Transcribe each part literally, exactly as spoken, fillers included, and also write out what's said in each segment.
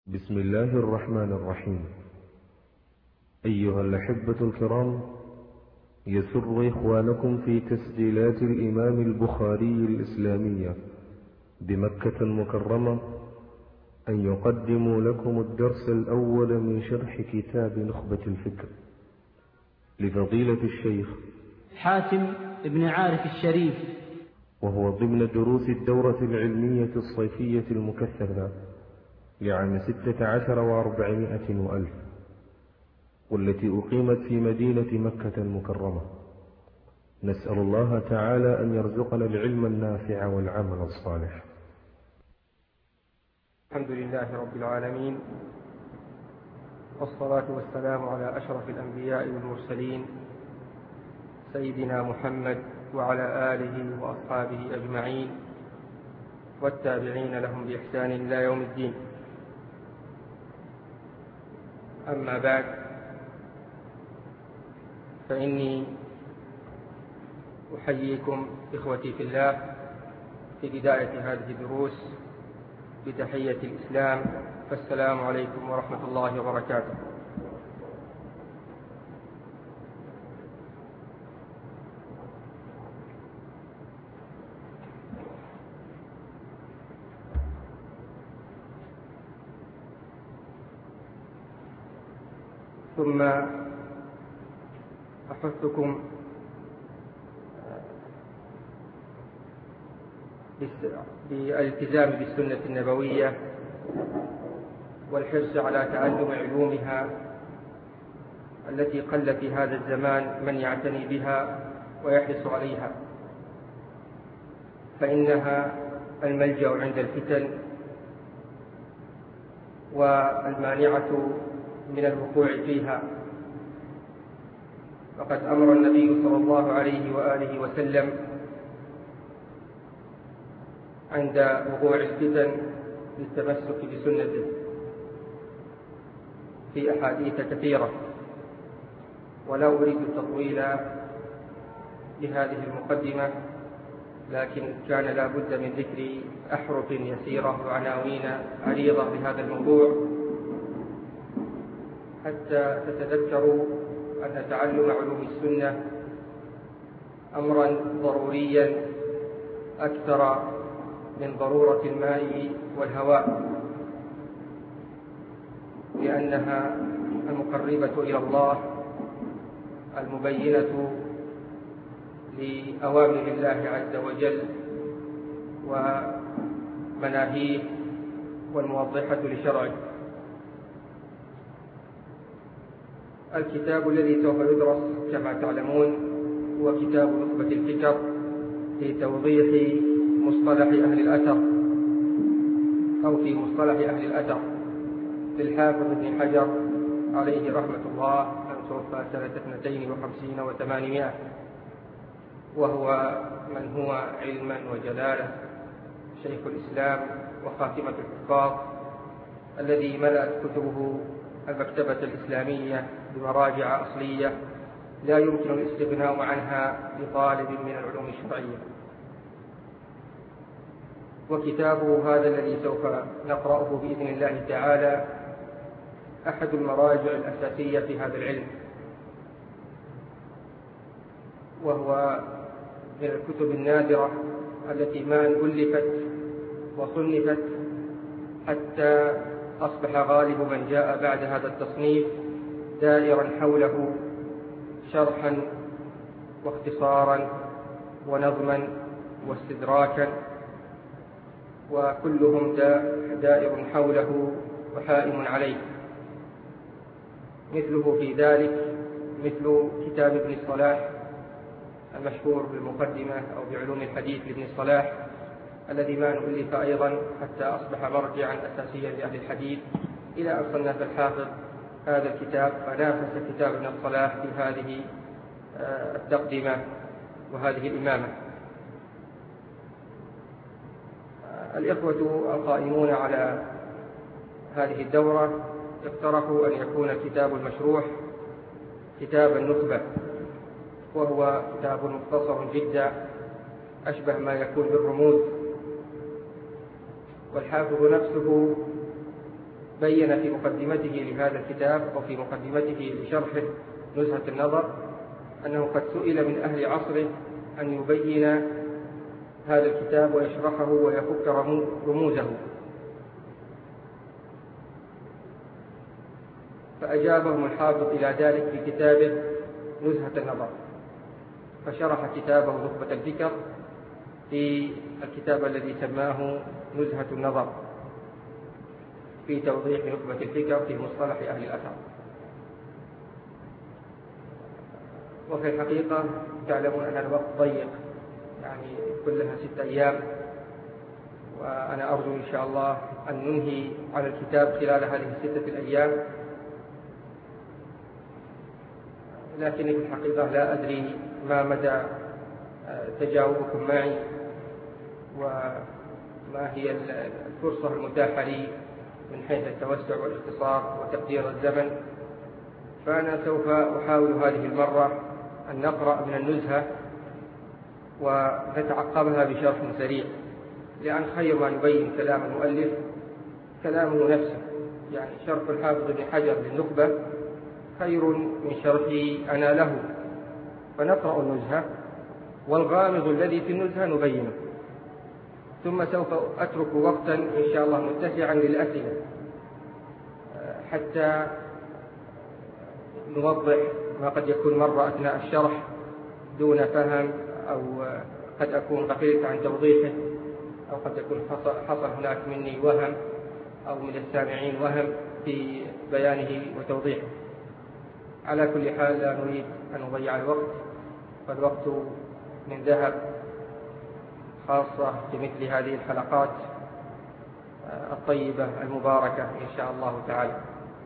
بسم الله الرحمن الرحيم. أيها الأحبة الكرام، يسر إخوانكم في تسجيلات الإمام البخاري الإسلامية بمكة المكرمة أن يقدموا لكم الدرس الأول من شرح كتاب نخبة الفكر لفضيلة الشيخ حاتم بن عارف الشريف، وهو ضمن دروس الدورة العلمية الصيفية المكثفة لعام ستة عشر وأربعمائة وألف، والتي أقيمت في مدينة مكة المكرمة. نسأل الله تعالى أن يرزقنا العلم النافع والعمل الصالح. الحمد لله رب العالمين، والصلاة والسلام على أشرف الأنبياء والمرسلين سيدنا محمد وعلى آله وأصحابه أجمعين والتابعين لهم بإحسان إلى يوم الدين. أما بعد، فإني أحييكم إخوتي في الله في بداية هذه الدروس بتحية الإسلام، فالسلام عليكم ورحمة الله وبركاته. ثم أحثكم بالالتزام بالسنة النبوية والحرص على تعلم علومها التي قل في هذا الزمان من يعتني بها ويحرص عليها، فإنها الملجأ عند الفتن والمانعة من الوقوع فيها. فقد أمر النبي صلى الله عليه وآله وسلم عند وقوع الفتن بالتمسك بسنته في أحاديث كثيرة، ولا أريد التطويل بهذه المقدمة، لكن كان لا بد من ذكر أحرف يسيرة وعناوين عريضة بهذا الموضوع حتى تتذكروا أن تعلم علوم السنة أمرا ضروريا أكثر من ضرورة الماء والهواء، لأنها المقربة إلى الله المبينة لأوامر الله عز وجل ومناهيه والموضحة لشرعه. الكتاب الذي سوف يدرس كما تعلمون هو كتاب نخبة الفكر في توضيح مصطلح أهل الأثر أو في مصطلح أهل الأثر للحافظ ابن حجر عليه رحمة الله، المتوفى سنة اثنتين وخمسين وثمانمائة، وهو من هو علما وجلاله شيخ الإسلام وخاتمة الحفاظ، الذي ملأت كتبه المكتبة الإسلامية بمراجع أصلية لا يمكن الاستغناء عنها لطالب من العلوم الشرعية. وكتابه هذا الذي سوف نقرأه بإذن الله تعالى أحد المراجع الأساسية في هذا العلم، وهو من الكتب النادرة التي ما ألفت وصنفت حتى أصبح غالب من جاء بعد هذا التصنيف دائرا حوله شرحا واختصارا ونظما واستدراكا، وكلهم دائر حوله وحائم عليه. مثله في ذلك مثل كتاب ابن الصلاح المشهور بالمقدمة أو بعلوم الحديث لابن الصلاح، الذي ما ألف أيضا حتى أصبح مرجعا أساسيا لأهل الحديث، إلى أن صنف الحافظ هذا الكتاب فنافس كتاب ابن الصلاح في هذه التقدمة وهذه الإمامة. الإخوة القائمون على هذه الدورة اقترحوا أن يكون كتاب المشروح كتاب النخبة، وهو كتاب مختصر جدا أشبه ما يكون بالرموز، والحافظ نفسه بين في مقدمته لهذا الكتاب أو في مقدمته لشرحه نزهة النظر أنه قد سئل من أهل عصره أن يبين هذا الكتاب ويشرحه ويفك رموزه، فأجابهم الحافظ إلى ذلك في كتابه نزهة النظر، فشرح كتابه نخبة الفكر في الكتاب الذي سماه نزهة النظر في توضيح نخبة الفكر في مصطلح أهل الأثر. وفي الحقيقة تعلمون أن الوقت ضيق، يعني كلها ست أيام، وأنا أرجو إن شاء الله أن ننهي على الكتاب خلال هذه الستة الأيام، لكني في الحقيقة لا أدري ما مدى تجاوبكم معي وما هي الفرصة المتاحة لي من حيث التوسع والاختصار وتقدير الزمن. فأنا سوف أحاول هذه المرة أن نقرأ من النزهة ونتعقبها بشرح سريع، لأن خير ما يبين كلام المؤلف كلامه نفسه، يعني شرح الحافظ ابن حجر للنخبة خير من شرحي أنا له، فنقرأ النزهة والغامض الذي في النزهة نبينه، ثم سوف أترك وقتا إن شاء الله متسعا للأسئلة حتى نوضح ما قد يكون مرة أثناء الشرح دون فهم، أو قد أكون غفلت عن توضيحه، أو قد يكون حصل هناك مني وهم أو من السامعين وهم في بيانه وتوضيحه. على كل حال لا نريد أن نضيع الوقت، فالوقت من ذهب، خاصة في مثل هذه الحلقات الطيبة المباركة إن شاء الله تعالى.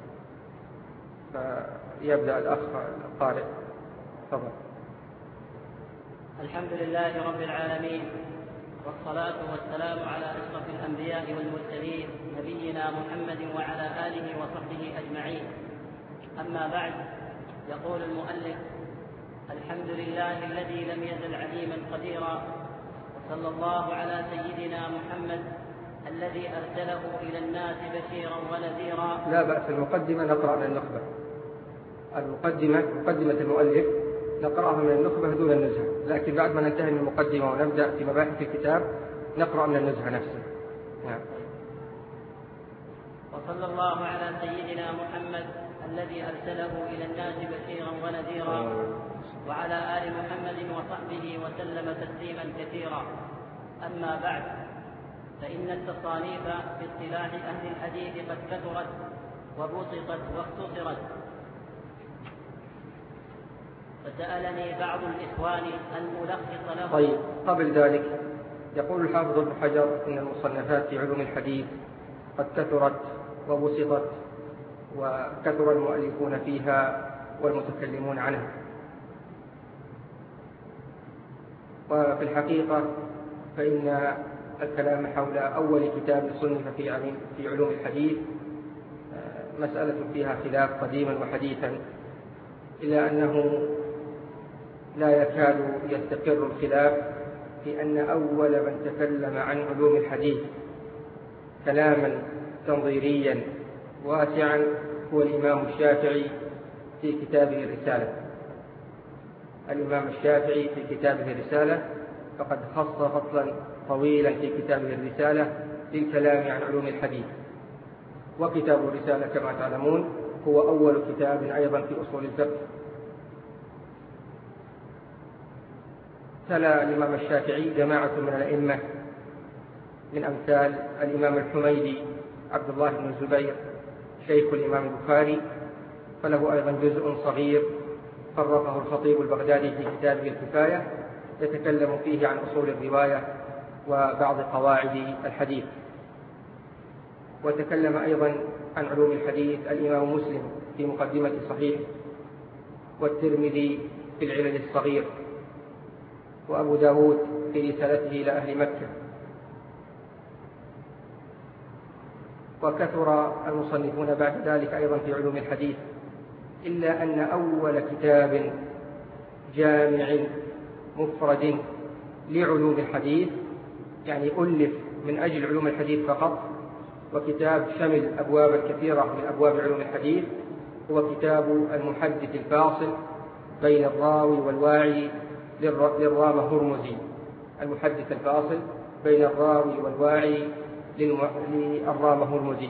فيبدأ الأخ القارئ، تفضل. الحمد لله رب العالمين، والصلاة والسلام على أشرف الأنبياء والمرسلين نبينا محمد وعلى آله وصحبه أجمعين. أما بعد، يقول المؤلف: الحمد لله الذي لم يزل عليما قديرا، وصلى الله على سيدنا محمد الذي أرسله إلى الناس بشيرا ونذيرا. لا بأس، المقدمة نقرأ من النخبة، المقدمة مقدمة المؤلف نقرأها من النخبة دون النزهة، لكن بعد ما ننتهي من المقدمة ونبدأ في مباحث الكتاب نقرأ من النزهة نفسه. نعم. وصلى الله على سيدنا محمد الذي أرسله إلى الناس بشيرا ونذيرا، وعلى آل محمد وصحبه وسلم تسليما كثيرا. أما بعد، فإن التصانيف في اصطلاح أهل الحديث قد كثرت وبسطت واختصرت. فسألني بعض الإخوان أن ألخص له. طيب، قبل ذلك يقول الحافظ ابن حجر إن المصنفات في علوم الحديث قد كثرت وبسطت، وكثر المؤلفون فيها والمتكلمون عنها. وفي الحقيقة فإن الكلام حول أول كتاب صنف في علوم الحديث مسألة فيها خلاف قديما وحديثا، إلا أنه لا يكاد يستقر الخلاف في أن أول من تكلم عن علوم الحديث كلاما تنظيريا واسعا هو الإمام الشافعي في كتابه الرسالة. الإمام الشافعي في كتابه الرسالة فقد خص فصلا طويلا في كتابه الرسالة للكلام عن علوم الحديث. وكتاب الرسالة كما تعلمون هو أول كتاب أيضا في أصول الفقه. تلا الإمام الشافعي جماعة من الأئمة من أمثال الإمام الحميدي عبد الله بن الزبير شيخ الإمام البخاري، فله أيضا جزء صغير فرقه الخطيب البغدادي في كتابه الكفاية يتكلم فيه عن أصول الرواية وبعض قواعد الحديث. وتكلم أيضا عن علوم الحديث الإمام مسلم في مقدمة صحيح، والترمذي في العلل الصغير، وأبو داود في رسالته إلى أهل مكة. وكثر المصنفون بعد ذلك أيضا في علوم الحديث، إلا أن أول كتاب جامع مفرد لعلوم الحديث، يعني ألف من أجل علوم الحديث فقط، وكتاب شمل أبواب كثيرة من أبواب علوم الحديث هو كتاب المحدث الفاصل بين الراوي والواعي للرامة هرمزي. المحدث الفاصل بين الراوي والواعي للرامة هرمزي،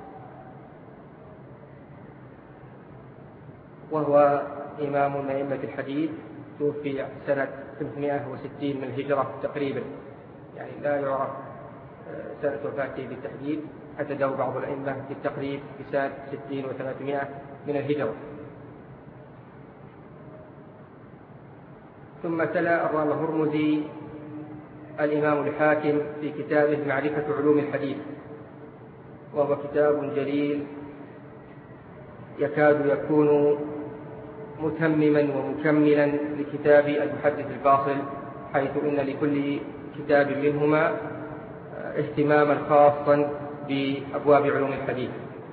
وهو إمام من أئمة الحديث، توفي سنة ثلاثمائة وستين من الهجرة تقريبا، يعني لا يعرف سنة وفاته بالتحديد، حدده بعض الأئمة بالتقريب بسنة ستين وثلاثمائة من الهجرة. ثم تلا الرامة هرمزي الإمام الحاكم في كتابه معرفة علوم الحديث، وهو كتاب جليل يكاد يكون متمما ومكملا لكتاب المحدث الفاصل، حيث إن لكل كتاب منهما اهتماما خاصا بأبواب علوم الحديث.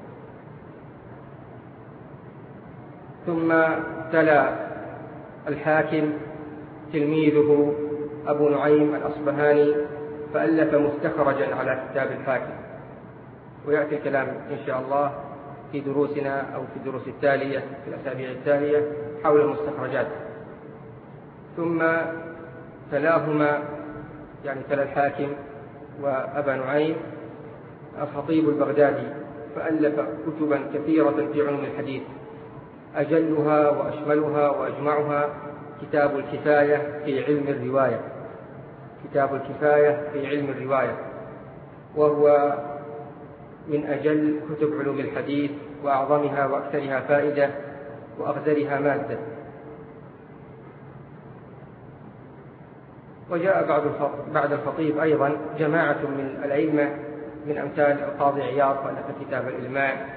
ثم تلا الحاكم تلميذه أبو نعيم الأصبهاني فألف مستخرجا على كتاب الحاكم، ويأتي الكلام إن شاء الله في دروسنا أو في الدروس التالية في الأسابيع التالية حول المستخرجات. ثم تلاهما، يعني تلا الحاكم وأبا نعيم، الخطيب البغدادي فألف كتبا كثيرة في علوم الحديث، أجلها وأشملها وأجمعها كتاب الكفاية في علم الرواية. كتاب الكفاية في علم الرواية وهو من أجل كتب علوم الحديث وأعظمها وأكثرها فائدة وأغزرها مادة. وجاء بعد الخطيب أيضا جماعة من الأئمة من أمثال القاضي عياض فألف كتاب الإلماع،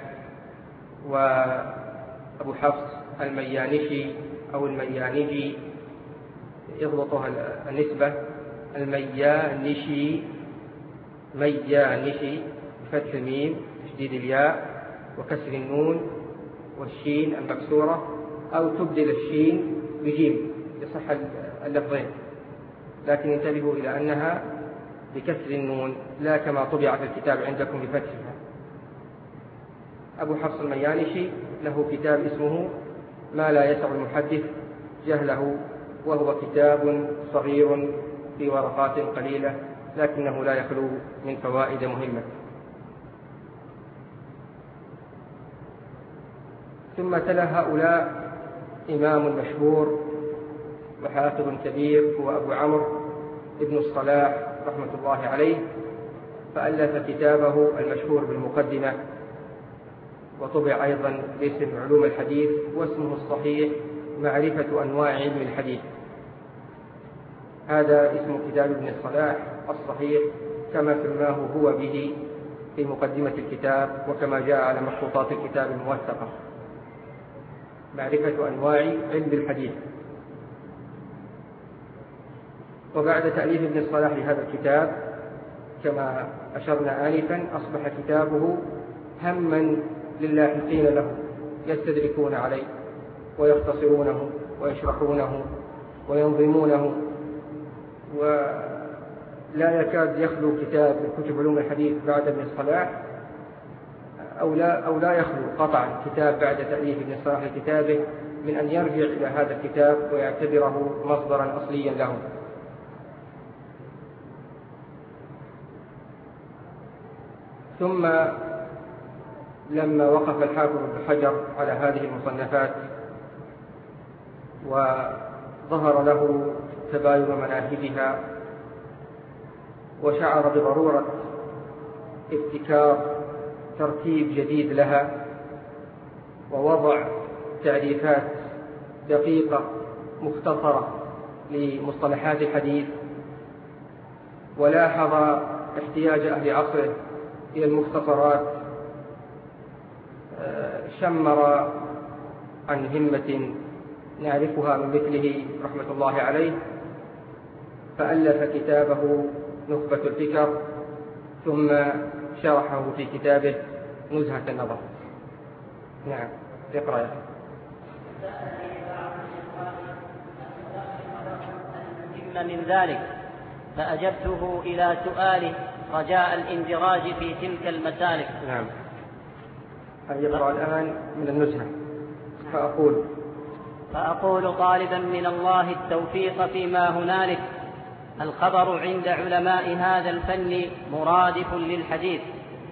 وأبو حفص الميانشي أو الميانجي يضبطها النسبة، الميانشي ميانشي بفتح الميم تشديد الياء وكسر النون والشين المكسورة، أو تبدل الشين بجيم يصح اللفظين، لكن انتبهوا إلى أنها بكسر النون لا كما طبع في الكتاب عندكم بفتحها. أبو حفص الميانشي له كتاب اسمه ما لا يسع المحدث جهله، وهو كتاب صغير في ورقات قليلة لكنه لا يخلو من فوائد مهمة. ثم تلا هؤلاء إمام مشهور وحافظ كبير هو أبو عمرو ابن الصلاح رحمة الله عليه، فألف كتابه المشهور بالمقدمة، وطبع أيضا باسم علوم الحديث، واسمه الصحيح معرفة أنواع علم الحديث. هذا اسم كتاب ابن الصلاح الصحيح كما سماه هو به في مقدمة الكتاب، وكما جاء على مخطوطات الكتاب الموثقة، معرفة أنواع علم الحديث. وبعد تأليف ابن الصلاح لهذا الكتاب كما أشرنا آنفا أصبح كتابه هما للاحقين له، يستدركون عليه ويختصرونه ويشرحونه وينظمونه، ولا يكاد يخلو كتاب من كتب علوم الحديث بعد ابن الصلاح، أو لا, أو لا يخلو قطعا كتاب بعد تأليف ابن الصلاح لكتابه من أن يرجع إلى هذا الكتاب ويعتبره مصدرا أصليا له. ثم لما وقف الحافظ ابن حجر على هذه المصنفات وظهر له تباين مناهجها وشعر بضرورة ابتكار ترتيب جديد لها ووضع تعريفات دقيقة مختصرة لمصطلحات الحديث، ولاحظ احتياج أهل عصره إلى المختصرات، شمر عن همة نعرفها من مثله رحمة الله عليه، فألف كتابه نخبة الفكر، ثم شرحه في كتابه نزهة النظر. نعم، اقرأ يا أخي. من ذلك فأجبته إلى سؤاله رجاء الاندراج في تلك المسالك. نعم. يقرأ الآن من النزهة. فأقول فأقول طالبا من الله التوفيق فيما هنالك: الخبر عند علماء هذا الفن مرادف للحديث.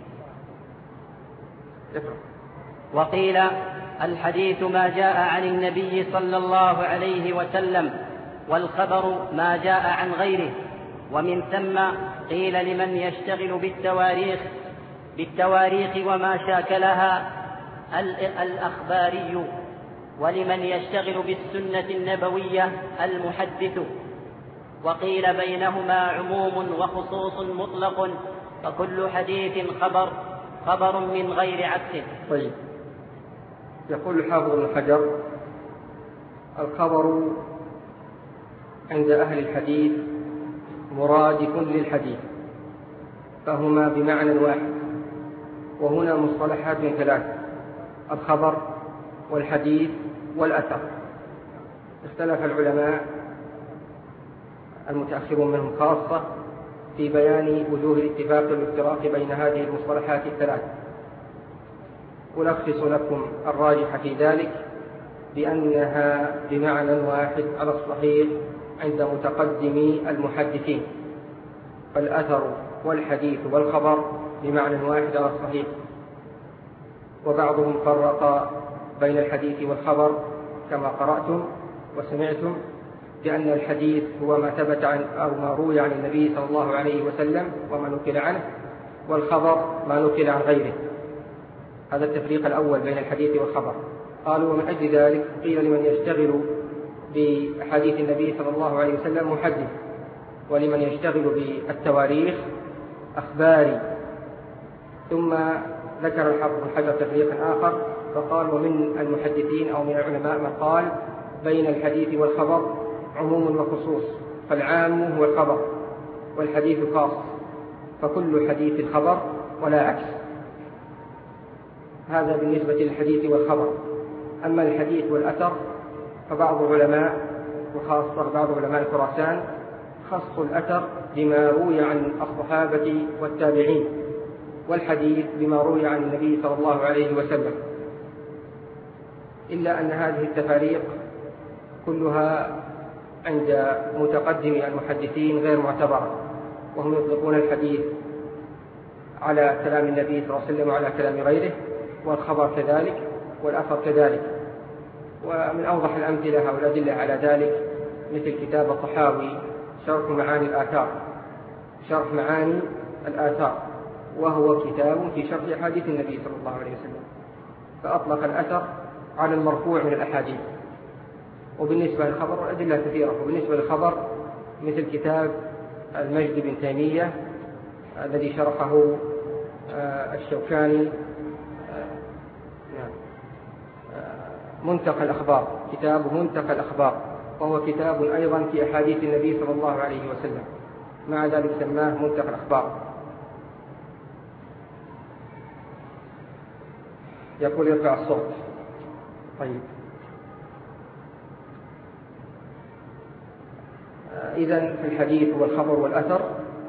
وقيل: الحديث ما جاء عن النبي صلى الله عليه وسلم، والخبر ما جاء عن غيره. ومن ثم قيل لمن يشتغل بالتواريخ بالتواريخ وما شاكلها الأخباري، ولمن يشتغل بالسنة النبوية المحدث. وقيل بينهما عموم وخصوص مطلق، فكل حديث خبر خبر من غير عكس. طيب. يقول الحافظ ابن حجر: الخبر عند أهل الحديث مرادف للحديث، فهما بمعنى واحد. وهنا مصطلحات ثلاث: الخبر والحديث والأثر. اختلف العلماء المتأخرون منهم خاصة في بيان وجوه الاتفاق والافتراق بين هذه المصطلحات الثلاث. ألخص لكم الراجح في ذلك بأنها بمعنى واحد على الصحيح عند متقدمي المحدثين، فالأثر والحديث والخبر بمعنى واحد على الصحيح. وبعضهم فرق بين الحديث والخبر كما قرأتم وسمعتم، لأن الحديث هو ما ثبت عن أو ما روي عن النبي صلى الله عليه وسلم وما نقل عنه، والخبر ما نقل عن غيره. هذا التفريق الأول بين الحديث والخبر. قالوا: ومن أجل ذلك قيل لمن يشتغل بحديث النبي صلى الله عليه وسلم محدث، ولمن يشتغل بالتواريخ أخباري. ثم ذكر الحافظ ابن حجر تفريقا آخر فقال: ومن المحدثين أو من العلماء من قال بين الحديث والخبر عموم وخصوص، فالعام هو الخبر والحديث خاص، فكل حديث خبر ولا عكس. هذا بالنسبة للحديث والخبر. أما الحديث والأثر فبعض العلماء وخاصة بعض علماء خراسان خصوا الأثر بما روي عن الصحابة والتابعين، والحديث بما روي عن النبي صلى الله عليه وسلم. إلا أن هذه التفاريق كلها عند متقدم المحدثين غير معتبرة، وهم يطلقون الحديث على كلام النبي صلى الله عليه وسلم وعلى كلام غيره، والخبر كذلك والأثر كذلك. ومن أوضح الأمثلة والأدلة على ذلك مثل كتاب الطحاوي شرح معاني الآثار شرح معاني الآثار وهو كتاب في شرح أحاديث النبي صلى الله عليه وسلم، فأطلق الأثر على المرفوع من الأحاديث. وبالنسبة للخبر أدلة كثيرة. وبالنسبة للخبر مثل كتاب المجد بن تيمية الذي شرحه الشوكاني، منتقى الأخبار، كتاب منتقى الأخبار، وهو كتاب أيضا في أحاديث النبي صلى الله عليه وسلم، مع ذلك سماه منتقى الأخبار. يقول: يرفع الصوت. طيب. إذن في الحديث والخبر والأثر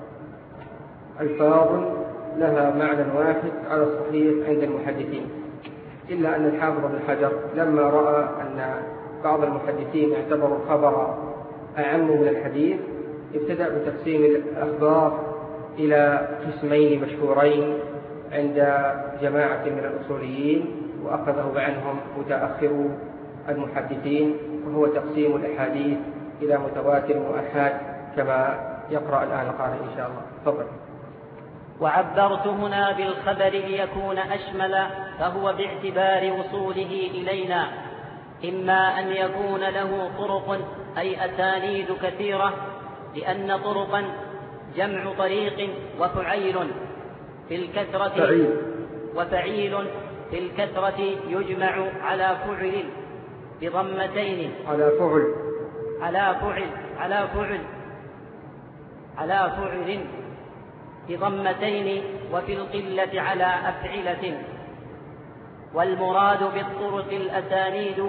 ألفاظ لها معنى واحد على الصحيح عند المحدثين، إلا أن الحافظ ابن حجر لما رأى أن بعض المحدثين اعتبروا الخبر أعم من الحديث ابتدأ بتقسيم الأخبار إلى قسمين مشهورين عند جماعة من الأصوليين وأخذه عنهم متأخر المحدثين، وهو تقسيم الأحاديث إلى متواتر وأحاد كما يقرأ الآن القارئ إن شاء الله. تفضل. وعبرت هنا بالخبر ليكون أشمل، فهو باعتبار وصوله إلينا إما أن يكون له طرق أي أسانيد كثيرة، لأن طرقا جمع طريق، وفعيل في الكثرة فعيل وفعيل في الكثرة يجمع على فعل بضمتين على فعل على فعل على فعل على فعل بضمتين، وفي القلة على أفعلة. والمراد بالطرق الأسانيد،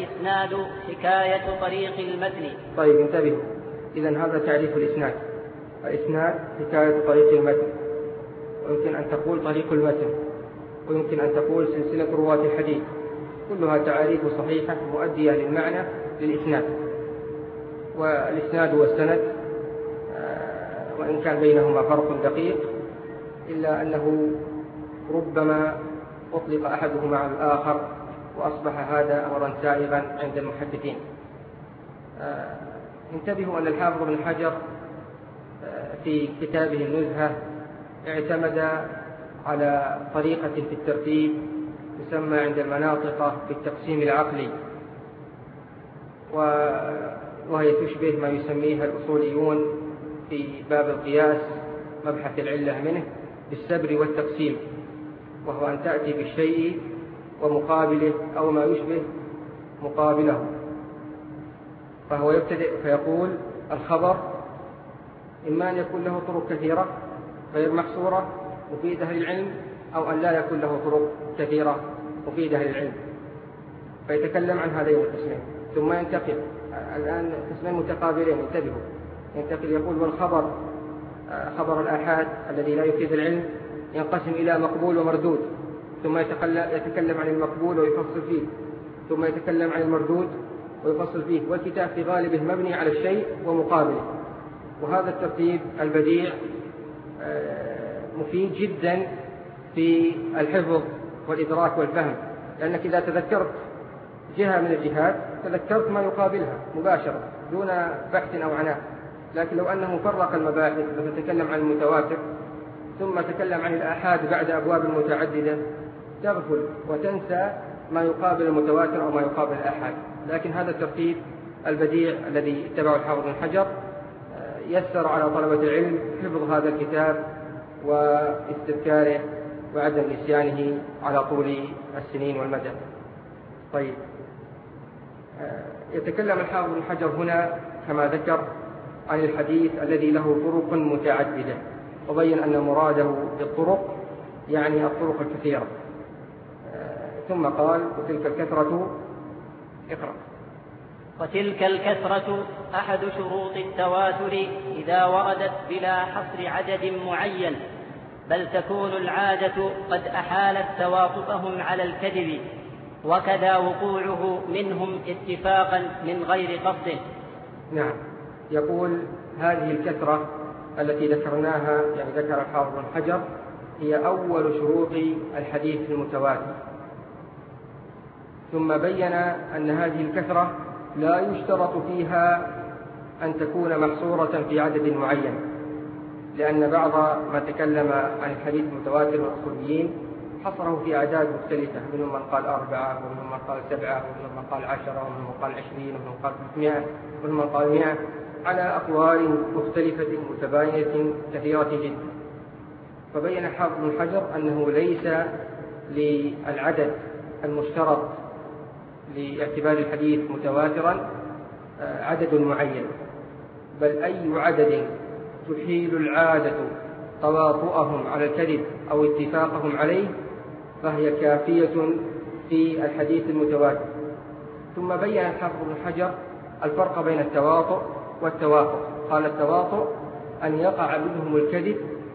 والإسناد حكاية طريق المتن. طيب انتبهوا، إذن هذا تعريف الإسناد. الإسناد حكاية طريق المتن، ويمكن أن تقول طريق المتن، ويمكن أن تقول سلسلة رواة الحديث، كلها تعاريف صحيحة مؤدية للمعنى للإسناد. والإسناد والسند وإن كان بينهما فرق دقيق إلا أنه ربما أطلق أحدهما على الآخر، وأصبح هذا أمرا سائغا عند المحدثين. انتبهوا أن الحافظ بن حجر في كتابه النزهة اعتمد على طريقة في الترتيب تسمى عند المناطق بالتقسيم العقلي، وهي تشبه ما يسميها الأصوليون في باب القياس مبحث العلة منه بالسبر والتقسيم، وهو أن تأتي بالشيء ومقابله أو ما يشبه مقابله. فهو يبتدئ فيقول الخبر إما أن يكون له طرق كثيرة غير محصورة مفيدة للعلم، أو أن لا يكون له طرق كثيرة مفيدة للعلم، فيتكلم عن هذين القسمين. ثم ينتقل الآن قسمين متقابلين، انتبهوا، ينتقل يقول والخبر خبر الآحاد الذي لا يفيد العلم ينقسم إلى مقبول ومردود، ثم يتكلم عن المقبول ويفصل فيه، ثم يتكلم عن المردود ويفصل فيه. والكتاب في غالبه مبني على الشيء ومقابله، وهذا الترتيب البديع مفيد جدا في الحفظ والإدراك والفهم، لأنك إذا تذكرت جهة من الجهات تذكرت ما يقابلها مباشرة دون بحث أو عناء. لكن لو أنه فرق المباحث فتتكلم عن المتواتر ثم تكلم عن الآحاد بعد أبواب متعددة تغفل وتنسى ما يقابل المتواتر أو ما يقابل الآحاد. لكن هذا الترتيب البديع الذي اتبعه الحافظ بن حجر يسر على طلبة العلم حفظ هذا الكتاب واستذكاره وعدم نسيانه على طول السنين والمدى. طيب، يتكلم الحافظ بن حجر هنا كما ذكر عن الحديث الذي له طرق متعددة، وبين أن مراده بالطرق يعني الطرق الكثيرة. ثم قال وتلك الكثرة اقرأ. وتلك الكثرة أحد شروط التواتر إذا وردت بلا حصر عدد معين، بل تكون العادة قد أحالت توافقهم على الكذب، وكذا وقوعه منهم اتفاقا من غير قصد. نعم، يقول هذه الكثرة التي ذكرناها يعني ذكر الحافظ بن حجر هي أول شروط الحديث المتواتر، ثم بين أن هذه الكثرة لا يشترط فيها أن تكون محصورة في عدد معين، لأن بعض ما تكلم عن الحديث المتواتر والأصوليين حصره في أعداد مختلفة، منهم من قال أربعة، ومنهم من قال سبعة، ومنهم من قال عشرة، ومنهم من قال عشرين، ومنهم من قال مئة، ومنهم من قال مئة، على أقوال مختلفة متباينة كثيرة جدا. فبين الحافظ بن حجر أنه ليس للعدد المشترط لاعتبار الحديث متواترا عدد معين، بل أي عدد تحيل العادة تواطؤهم على الكذب أو اتفاقهم عليه فهي كافية في الحديث المتواتر. ثم بين الحافظ بن حجر الفرق بين التواطؤ والتوافق. قال التواطؤ أن يقع منهم الكذب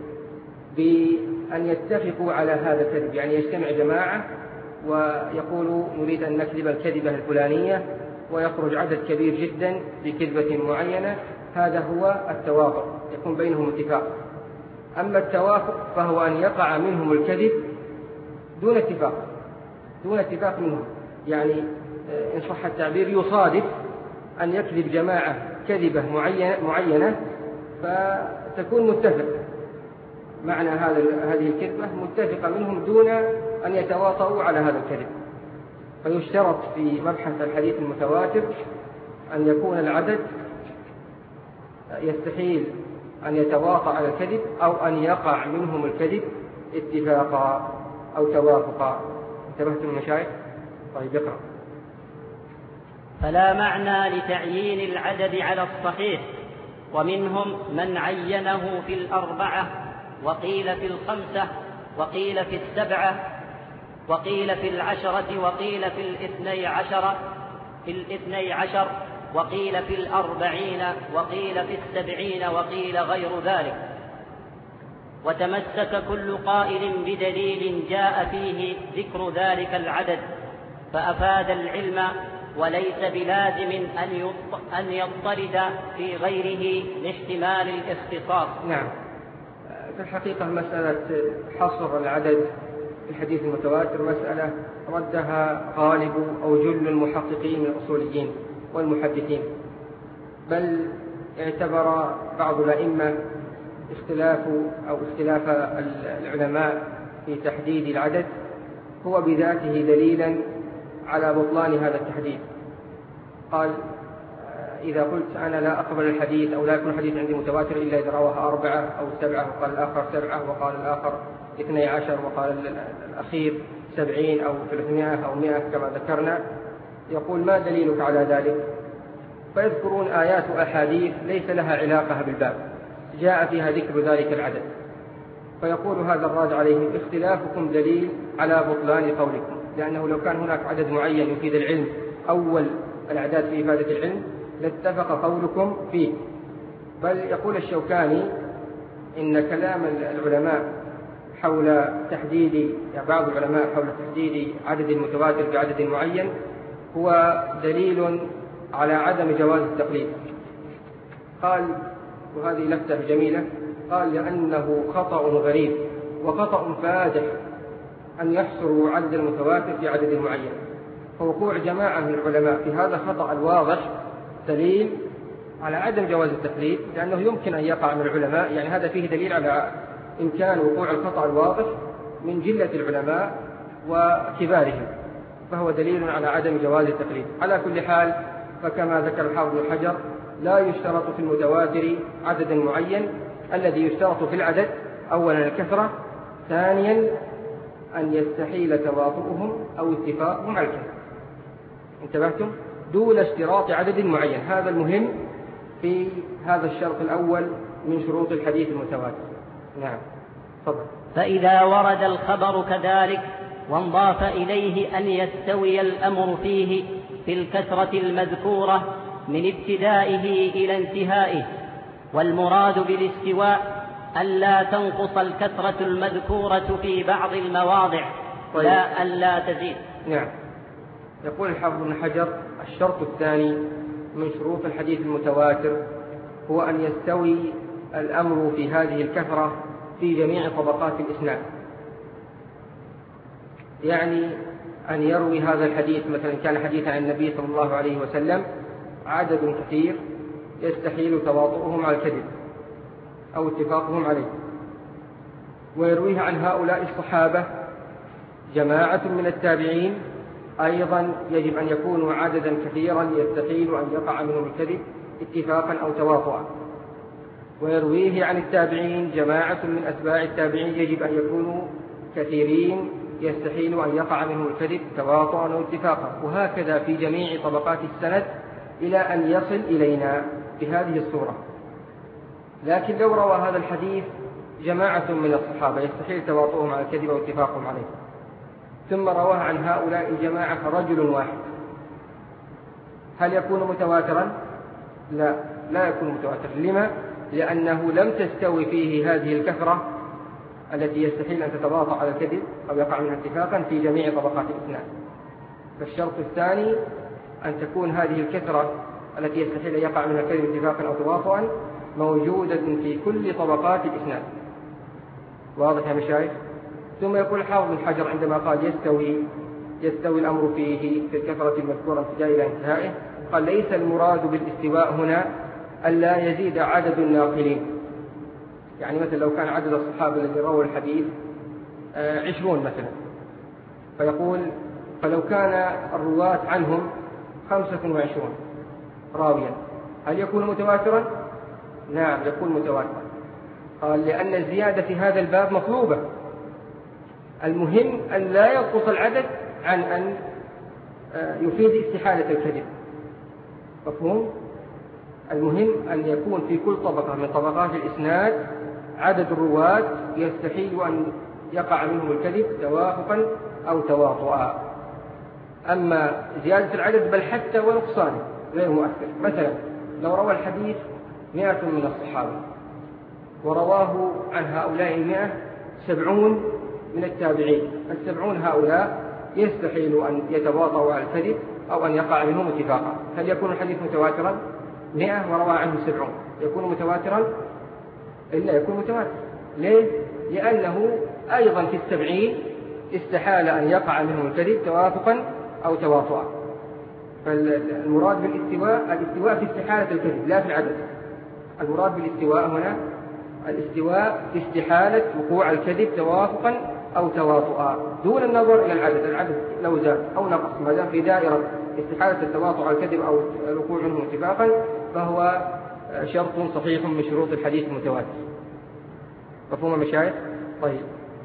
بأن يتفقوا على هذا الكذب، يعني يجتمع جماعة ويقولوا نريد أن نكذب الكذبة الفلانية ويخرج عدد كبير جدا بكذبة معينة، هذا هو التواطؤ، يكون بينهم اتفاق. أما التوافق فهو أن يقع منهم الكذب دون اتفاق دون اتفاق منهم، يعني إن صح التعبير يصادف أن يكذب جماعة كذبة معينة فتكون متفق معنى هذه الكذبة متفقة منهم دون أن يتواطؤوا على هذا الكذب. فيشترط في مبحث الحديث المتواتر أن يكون العدد يستحيل أن يتواطأ على الكذب أو أن يقع منهم الكذب اتفاقا أو توافقا. انتبهتم المشايخ؟ طيب اقرأ. فلا معنى لتعيين العدد على الصحيح، ومنهم من عينه في الأربعة، وقيل في الخمسة، وقيل في السبعة، وقيل في العشرة، وقيل في الاثني عشر في الاثني عشر وقيل في الأربعين وقيل في السبعين وقيل غير ذلك. وتمسك كل قائل بدليل جاء فيه ذكر ذلك العدد فأفاد العلم، وليس بلازم أن يضطرد في غيره لاحتمال الاختصاص. نعم، في الحقيقة مسألة حصر العدد في الحديث المتواتر مسألة ردها غالب أو جل المحققين من الأصوليين والمحدثين، بل اعتبر بعض الأئمة اختلاف أو اختلاف العلماء في تحديد العدد هو بذاته دليلا على بطلان هذا التحديد. قال إذا قلت أنا لا أقبل الحديث أو لا يكون الحديث عندي متواتر إلا إذا رواه أربعة أو سبعة، وقال الآخر سبعة وقال الآخر اثني عشر وقال الأخير سبعين أو ثلاثمائة أو مئة كما ذكرنا، يقول ما دليلك على ذلك؟ فيذكرون آيات وأحاديث ليس لها علاقة بالباب جاء فيها ذكر ذلك العدد، فيقول هذا الراد عليهم اختلافكم دليل على بطلان قولكم، لأنه لو كان هناك عدد معين يفيد العلم أول الأعداد في إفادة العلم لاتفق قولكم فيه. بل يقول الشوكاني إن كلام العلماء حول تحديد يعني بعض العلماء حول تحديد عدد المتواتر بعدد معين هو دليل على عدم جواز التقليد. قال، وهذه لفتة جميلة، قال لأنه خطأ غريب وخطأ فادح أن يحصروا عدد المتواتر في عدد معين، فوقوع جماعة من العلماء في هذا الخطأ الواضح دليل على عدم جواز التقليد، لأنه يمكن أن يقع من العلماء، يعني هذا فيه دليل على إمكان وقوع الخطأ الواضح من جلة العلماء وكبارهم، فهو دليل على عدم جواز التقليد. على كل حال فكما ذكر الحافظ بن حجر لا يشترط في المتواتر عدد معين، الذي يشترط في العدد أولا الكثرة، ثانيا أن يستحيل تواطؤهم أو اتفاقهم على الكثرة. انتبهتم؟ دون اشتراط عدد معين، هذا المهم في هذا الشرط الأول من شروط الحديث المتواتر. نعم، تفضل. فإذا ورد الخبر كذلك وانضاف إليه أن يستوي الأمر فيه في الكثرة المذكورة من ابتدائه إلى انتهائه، والمراد بالاستواء ألا تنقص الكثرة المذكورة في بعض المواضع لا ألا تزيد. نعم، يقول الحافظ بن حجر الشرط الثاني من شروط الحديث المتواتر هو أن يستوي الأمر في هذه الكثرة في جميع طبقات الإسناد، يعني أن يروي هذا الحديث مثلا كان حديثا عن النبي صلى الله عليه وسلم عدد كثير يستحيل تواطؤهم على الكذب أو اتفاقهم عليه، ويرويه عن هؤلاء الصحابة جماعة من التابعين أيضا يجب أن يكونوا عددا كثيرا يستحيل أن يقع منهم الكذب اتفاقا أو تواطؤا، ويرويه عن التابعين جماعة من أتباع التابعين يجب أن يكونوا كثيرين يستحيل أن يقع منهم الكذب تواطؤا أو اتفاقا، وهكذا في جميع طبقات السند إلى أن يصل إلينا بهذه الصورة. لكن لو روى هذا الحديث جماعة من الصحابة يستحيل تواطؤهم على الكذب أو اتفاقهم عليه، ثم رواه عن هؤلاء الجماعة رجل واحد، هل يكون متواترا؟ لا، لا يكون متواترا. لما؟ لأنه لم تستوي فيه هذه الكثرة التي يستحيل أن تتواطأ على الكذب أو يقع منها اتفاقا في جميع طبقات الإسناد. فالشرط الثاني أن تكون هذه الكثرة التي يستحيل أن يقع منها الكذب اتفاقا أو تواطؤا موجودة في كل طبقات الإسناد. واضح يا مشايخ؟ ثم يقول الحافظ بن حجر عندما قال يستوي يستوي الأمر فيه في الكثرة المذكورة ابتداء إلى انتهائه، قال ليس المراد بالاستواء هنا ألا يزيد عدد الناقلين، يعني مثلا لو كان عدد الصحابة الذي رووا الحديث عشرون مثلا، فيقول فلو كان الرواة عنهم خمسة وعشرون راويا هل يكون متواترا؟ نعم، يكون متواترا. قال لأن الزيادة في هذا الباب مطلوبة، المهم أن لا ينقص العدد عن أن يفيد استحالة الكذب. مفهوم؟ المهم أن يكون في كل طبقة من طبقات الإسناد عدد الرواة يستحيل أن يقع منهم الكذب توافقا أو تواطؤا. أما زيادة العدد بل حتى ونقصانه غير مؤثر. مثلا لو روى الحديث مئة من الصحابة ورواه عن هؤلاء المئة سبعون من التابعين، السبعون هؤلاء يستحيل أن يتواطؤوا على الكذب أو أن يقع منهم اتفاقا. هل يكون الحديث متواترا؟ مئة وروى عنه سبعون يكون متواترا؟ إلا يكون متواتر. ليه؟ لأنه أيضا في السبعين استحال أن يقع منهم الكذب توافقا أو تواطؤا. فالمراد بالاستواء الاستواء في استحالة الكذب لا في العدد. المراد بالاستواء هنا الاستواء في استحالة وقوع الكذب توافقا أو تواطؤا دون النظر إلى العدد. العدد لو زاد أو نقص ما دام في دائرة استحالة التواطؤ على الكذب أو الوقوع منه اتفاقا فهو شرط صحيح من شروط الحديث المتواتر. مفهوم مشايخ؟ طيب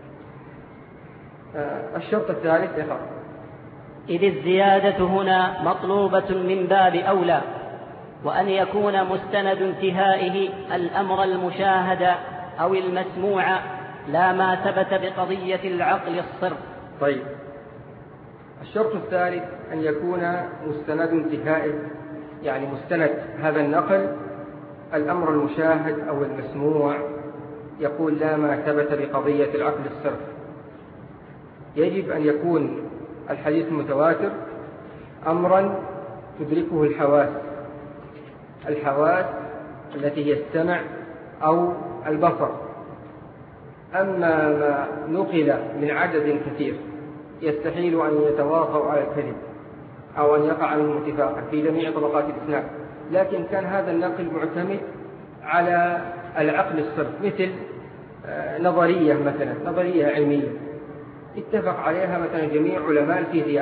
الشرط الثالث يخاف. إذ الزيادة هنا مطلوبة من باب أولى، وأن يكون مستند انتهائه الأمر المشاهد أو المسموع لا ما ثبت بقضية العقل الصرف. طيب الشرط الثالث أن يكون مستند انتهائه، يعني مستند هذا النقل الأمر المشاهد أو المسموع، يقول لا ما ثبت بقضية العقل الصرف. يجب أن يكون الحديث المتواتر أمرا تدركه الحواس، الحواس التي هي السمع أو البصر. أما ما نقل من عدد كثير يستحيل أن يتواطؤ على الكذب أو أن يقع منه اتفاقا في جميع طبقات الإسناد، لكن كان هذا النقل معتمد على العقل الصرف، مثل نظرية مثلا، نظرية علمية اتفق عليها مثلا جميع علماء الفيزياء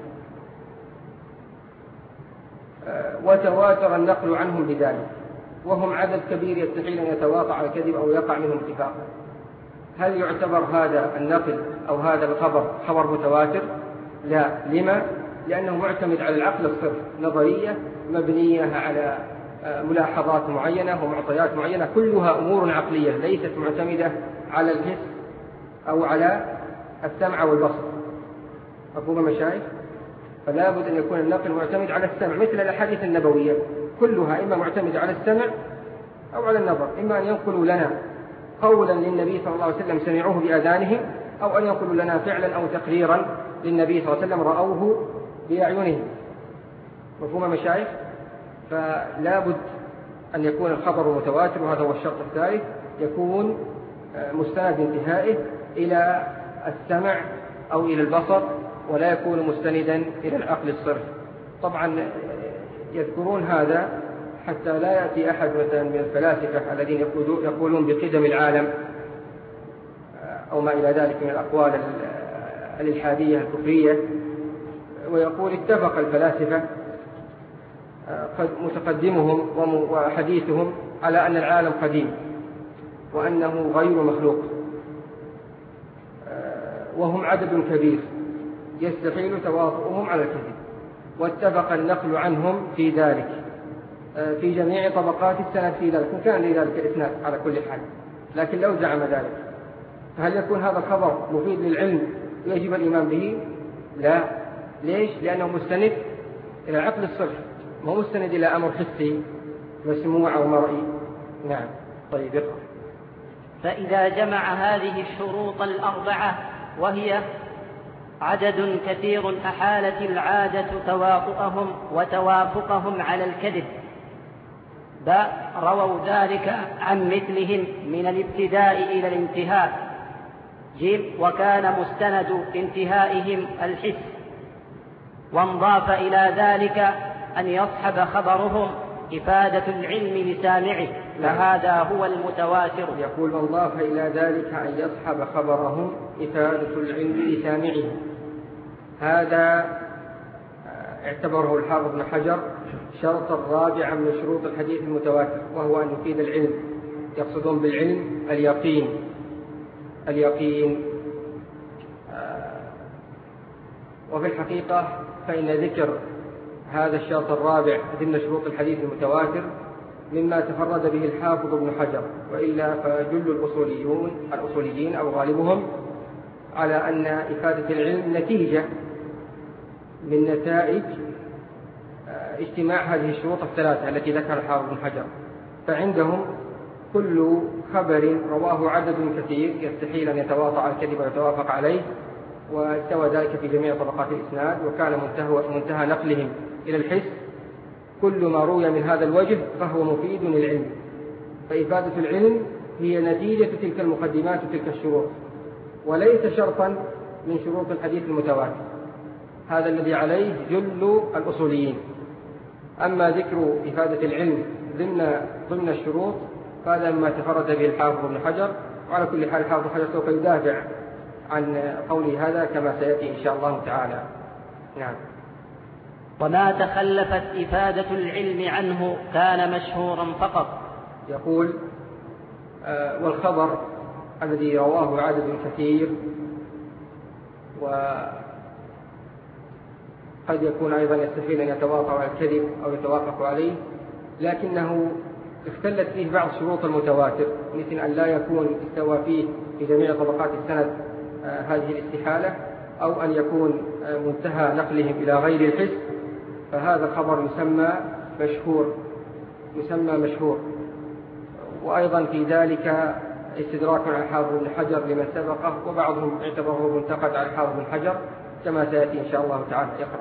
وتواتر النقل عنهم بذلك، وهم عدد كبير يستحيل أن يتواطأ على الكذب أو يقع منهم اتفاقا. هل يعتبر هذا النقل أو هذا الخبر خبر متواتر؟ لا. لما؟ لأنه معتمد على العقل الصرف، نظرية مبنية على ملاحظات معينة ومعطيات معينة، كلها أمور عقلية ليست معتمدة على الحس أو على السمع والبصر. مفهوم مشايخ؟ فلا بد أن يكون النقل معتمد على السمع، مثل الأحاديث النبوية كلها إما معتمدة على السمع أو على النظر، إما أن ينقلوا لنا قولا للنبي صلى الله عليه وسلم سمعوه بآذانهم، أو أن ينقلوا لنا فعلا أو تقريرا للنبي صلى الله عليه وسلم رأوه بأعينهم. مفهوم مشايخ؟ فلا بد أن يكون الخبر متواتر، وهذا هو الشرط الثالث، يكون مستند انتهائه إلى السمع أو إلى البصر، ولا يكون مستندا إلى العقل الصرف. طبعا يذكرون هذا حتى لا يأتي أحد مثلا من الفلاسفة الذين يقولون بقدم العالم أو ما إلى ذلك من الأقوال الإلحادية الكفرية ويقول اتفق الفلاسفة متقدمهم وحديثهم على أن العالم قديم وأنه غير مخلوق، وهم عدد كبير يستحيل تواطؤهم على الكذب، واتفق النقل عنهم في ذلك في جميع طبقات السند في ذلك، إن كان لذلك إسناد على كل حال. لكن لو زعم ذلك فهل يكون هذا الخبر مفيد للعلم يجب الإيمان به؟ لا. ليش؟ لأنه مستند إلى عقل الصرف، ما مستند إلى أمر حسي مسموع أو مرئي. نعم. طيب يقرأ. فإذا جمع هذه الشروط الأربعة وهي عدد كثير أحالت العادة تواطؤهم وتوافقهم على الكذب، باء رووا ذلك عن مثلهم من الابتداء إلى الانتهاء، جيم وكان مستند انتهائهم الحس، وانضاف إلى ذلك أن يصحب خبرهم إفادة العلم لسامعه، فهذا هو المتواتر. يقول وانضاف إلى ذلك أن يصحب خبرهم إفادة العلم لسامعه، هذا اعتبره الحافظ ابن حجر شرطا رابعا من شروط الحديث المتواتر، وهو أن يفيد العلم. يقصدون بالعلم اليقين، اليقين. وفي الحقيقة فإن ذكر هذا الشرط الرابع ضمن شروط الحديث المتواتر مما تفرد به الحافظ ابن حجر، وإلا فجل الأصوليون الأصوليين أو غالبهم على أن إفادة العلم نتيجة من نتائج اجتماع هذه الشروط الثلاثة التي ذكرها الحافظ بن حجر. فعندهم كل خبر رواه عدد كثير يستحيل أن يتواطأ الكذب ويتوافق عليه، واستوى ذلك في جميع طبقات الإسناد، وكان منتهى, منتهى نقلهم إلى الحس. كل ما روي من هذا الوجه فهو مفيد للعلم، فإفادة العلم هي نتيجة تلك المقدمات وتلك الشروط، وليس شرطا من شروط الحديث المتواتر. هذا الذي عليه جل الأصوليين. أما ذكر إفادة العلم ضمن ضمن الشروط فهذا ما تفرد به الحافظ ابن حجر، وعلى كل حال الحافظ ابن حجر سوف يدافع عن قوله هذا كما سيأتي إن شاء الله تعالى. نعم. وما تخلفت إفادة العلم عنه كان مشهورا فقط. يقول آه والخبر الذي رواه عدد كثير، وقد يكون أيضا يستحيل أن يتواطأ على الكذب أو يتوافق عليه، لكنه اختلت فيه بعض شروط المتواتر، مثل أن لا يكون استوى فيه في جميع طبقات السند آه هذه الاستحالة، أو أن يكون آه منتهى نقلهم إلى غير الحس، فهذا الخبر يسمى مشهور يسمى مشهور. وأيضا في ذلك استدراك على الحافظ بن حجر لمن سبقه، وبعضهم اعتبره منتقد على الحافظ بن حجر كما سيأتي إن شاء الله تعالى. يقرأ.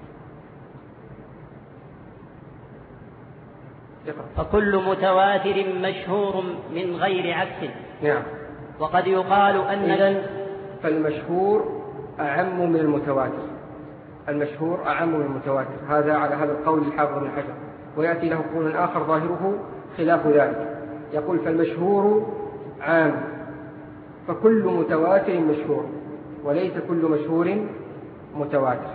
فكل متواتر مشهور من غير عكس. نعم. وقد يقال أن إذن فالمشهور أعم من المتواتر، المشهور أعم من المتواتر، هذا على هذا القول الحافظ بن حجر. ويأتي له قول آخر ظاهره خلاف ذلك، يقول فالمشهور عام، فكل متواتر مشهور، وليس كل مشهور متواتر.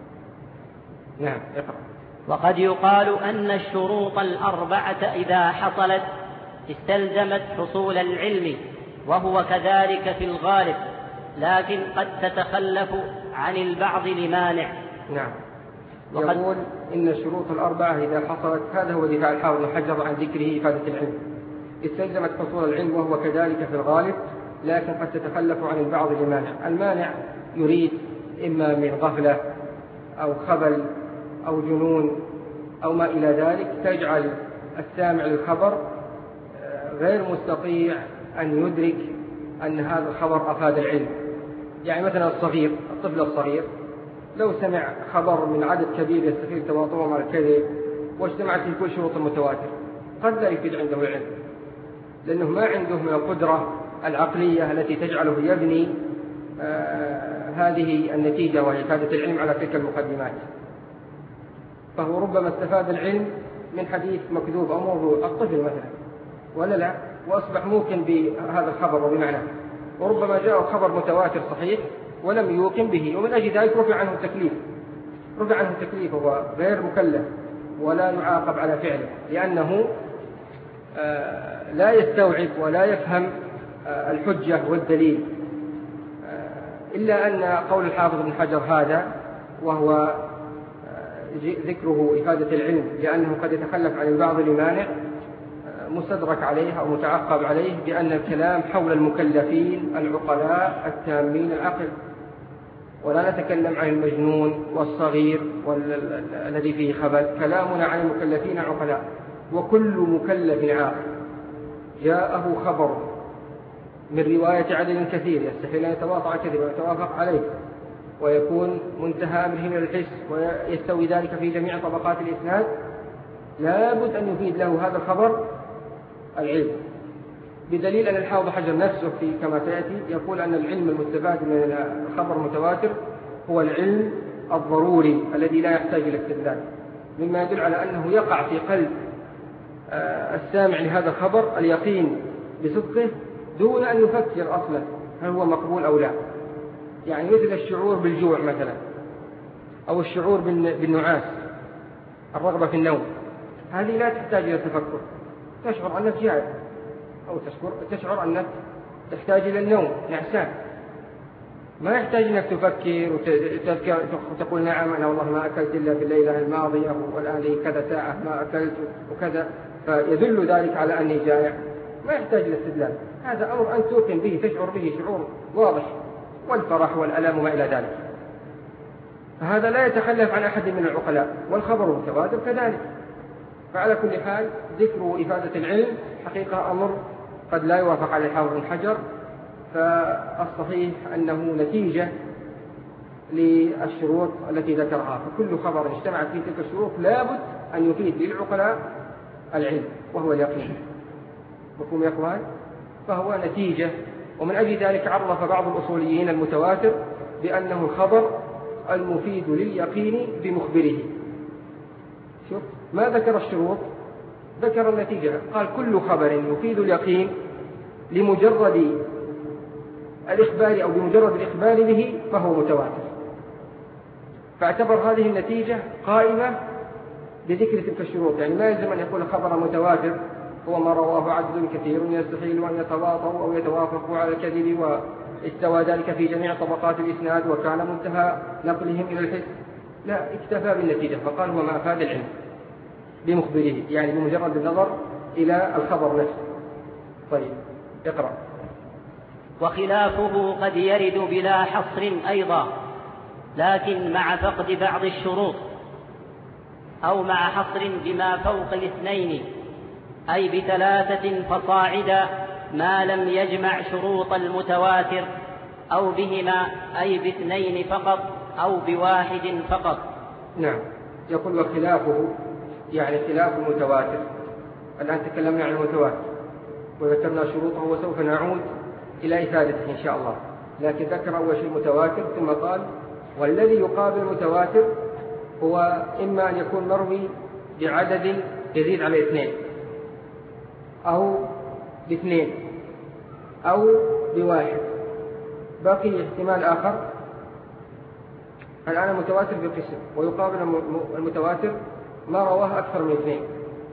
نعم. اقرأ. وقد يقال أن الشروط الأربعة إذا حصلت استلزمت حصول العلم، وهو كذلك في الغالب، لكن قد تتخلف عن البعض لمانع. نعم. يقول إن الشروط الأربعة إذا حصلت، هذا هو دفاع الحافظ بن حجر عن ذكره إفادة العلم، استلزمت حصول العلم وهو كذلك في الغالب، لكن قد تتخلف عن البعض لمانع. المانع يريد إما من غفلة أو خبل أو جنون أو ما إلى ذلك، تجعل السامع للخبر غير مستطيع أن يدرك أن هذا الخبر أفاد العلم. يعني مثلا الصغير، الطفل الصغير لو سمع خبر من عدد كبير يستحيل تواطؤهم على الكذب واجتمعت في كل شروط المتواتر، قد لا يفيد عنده العلم، لأنه ما عنده من القدرة العقلية التي تجعله يبني آه هذه النتيجة وهي إفادة العلم على تلك المقدمات. فهو ربما استفاد العلم من حديث مكذوب أو موضوع، الطفل مثلا، ولا لا، وأصبح موقن بهذا الخبر وبمعناه. وربما جاء خبر متواتر صحيح ولم يوقن به، ومن أجل ذلك رفع عنه التكليف رفع عنه التكليف وهو غير مكلف ولا يعاقب على فعله، لأنه آه لا يستوعب ولا يفهم آه الحجة والدليل. آه إلا أن قول الحافظ بن حجر هذا، وهو آه ذكره إفادة العلم لأنه قد يتخلف عن البعض لمانع، آه مستدرك عليه أو متعقب عليه بأن الكلام حول المكلفين العقلاء التامين العقل، ولا نتكلم عن المجنون والصغير والذي فيه خبث، كلامنا عن المكلفين العقلاء. وكل مكلف عاقل جاءه خبر من رواية عدد كثير يستحيل أن يتواطأ كذبا ويتوافق عليه، ويكون منتهى أمره من الحس، ويستوي ذلك في جميع طبقات الإسناد، لابد أن يفيد له هذا الخبر العلم، بدليل أن الحافظ حجر نفسه في كما سيأتي يقول أن العلم المستفاد من الخبر المتواتر هو العلم الضروري الذي لا يحتاج إلى استدلال، مما يدل على أنه يقع في قلب السامع لهذا الخبر اليقين بصدقه دون أن يفكر أصلا هل هو مقبول أو لا. يعني مثل الشعور بالجوع مثلا، أو الشعور بالنعاس، الرغبة في النوم، هذه لا تحتاج إلى التفكر، تشعر أنك جائع أو تشعر أنك تحتاج إلى النوم نعسان، ما يحتاج أنك تفكر وتقول نعم أنا والله ما أكلت إلا في الليلة الماضية والآن لي كذا ساعة ما أكلت وكذا، فيدل ذلك على أني جائع، ما يحتاج إلى استدلال. هذا أمر أن توقن به، تشعر به شعور واضح، والفرح والألم وما إلى ذلك. فهذا لا يتخلف عن أحد من العقلاء، والخبر المتواتر كذلك. فعلى كل حال ذكر إفادة العلم حقيقة أمر قد لا يوافق على الحافظ بن حجر، فالصحيح أنه نتيجة للشروط التي ذكرها، فكل خبر اجتمعت فيه تلك الشروط لابد أن يفيد للعقلاء العلم وهو اليقين. مفهوم يا أخوان؟ فهو نتيجة. ومن أجل ذلك عرف بعض الأصوليين المتواتر بأنه الخبر المفيد لليقين بمخبره. شوف ما ذكر الشروط، ذكر النتيجة، قال كل خبر يفيد اليقين لمجرد الإخبار أو بمجرد الإخبار به فهو متواتر. فاعتبر هذه النتيجة قائمة بذكر تلك الشروط. يعني ما يلزم أن يكون خبر متواتر هو ما رواه عدد كثير يستحيل أن يتواطوا أو يتوافقوا على الكذب واستوى ذلك في جميع طبقات الإسناد وكان منتهى نقلهم إلى الحس. لا، اكتفى بالنتيجة فقال هو ما أفاد العلم بمخبره، يعني بمجرد النظر إلى الخبر نفسه. طيب اقرأ. وخلافه قد يرد بلا حصر أيضا، لكن مع فقد بعض الشروط، أو مع حصر بما فوق الاثنين، أي بثلاثة فصاعدا ما لم يجمع شروط المتواتر، أو بهما أي باثنين فقط أو بواحد فقط. نعم، يقول وخلافه يعني خلاف المتواتر. الآن تكلمنا عن المتواتر وذكرنا شروطه وسوف نعود إلى إفادته إن شاء الله، لكن ذكر أول شيء المتواتر ثم قال والذي يقابل المتواتر هو إما أن يكون مروي بعدد يزيد على اثنين أو باثنين أو بواحد. باقي احتمال آخر. الآن المتواتر بقسم، ويقابل المتواتر ما رواه أكثر من اثنين،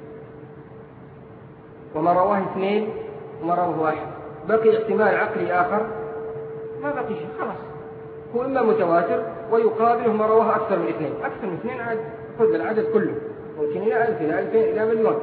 وما رواه اثنين وما رواه واحد. بقي احتمال عقلي آخر، ما بقي شيء خلاص، هو إما متواتر ويقابله ما رواه أكثر من اثنين. أكثر من اثنين عاد خذ العدد كله، ممكن إلى ألف إلى ألفين إلى مليون.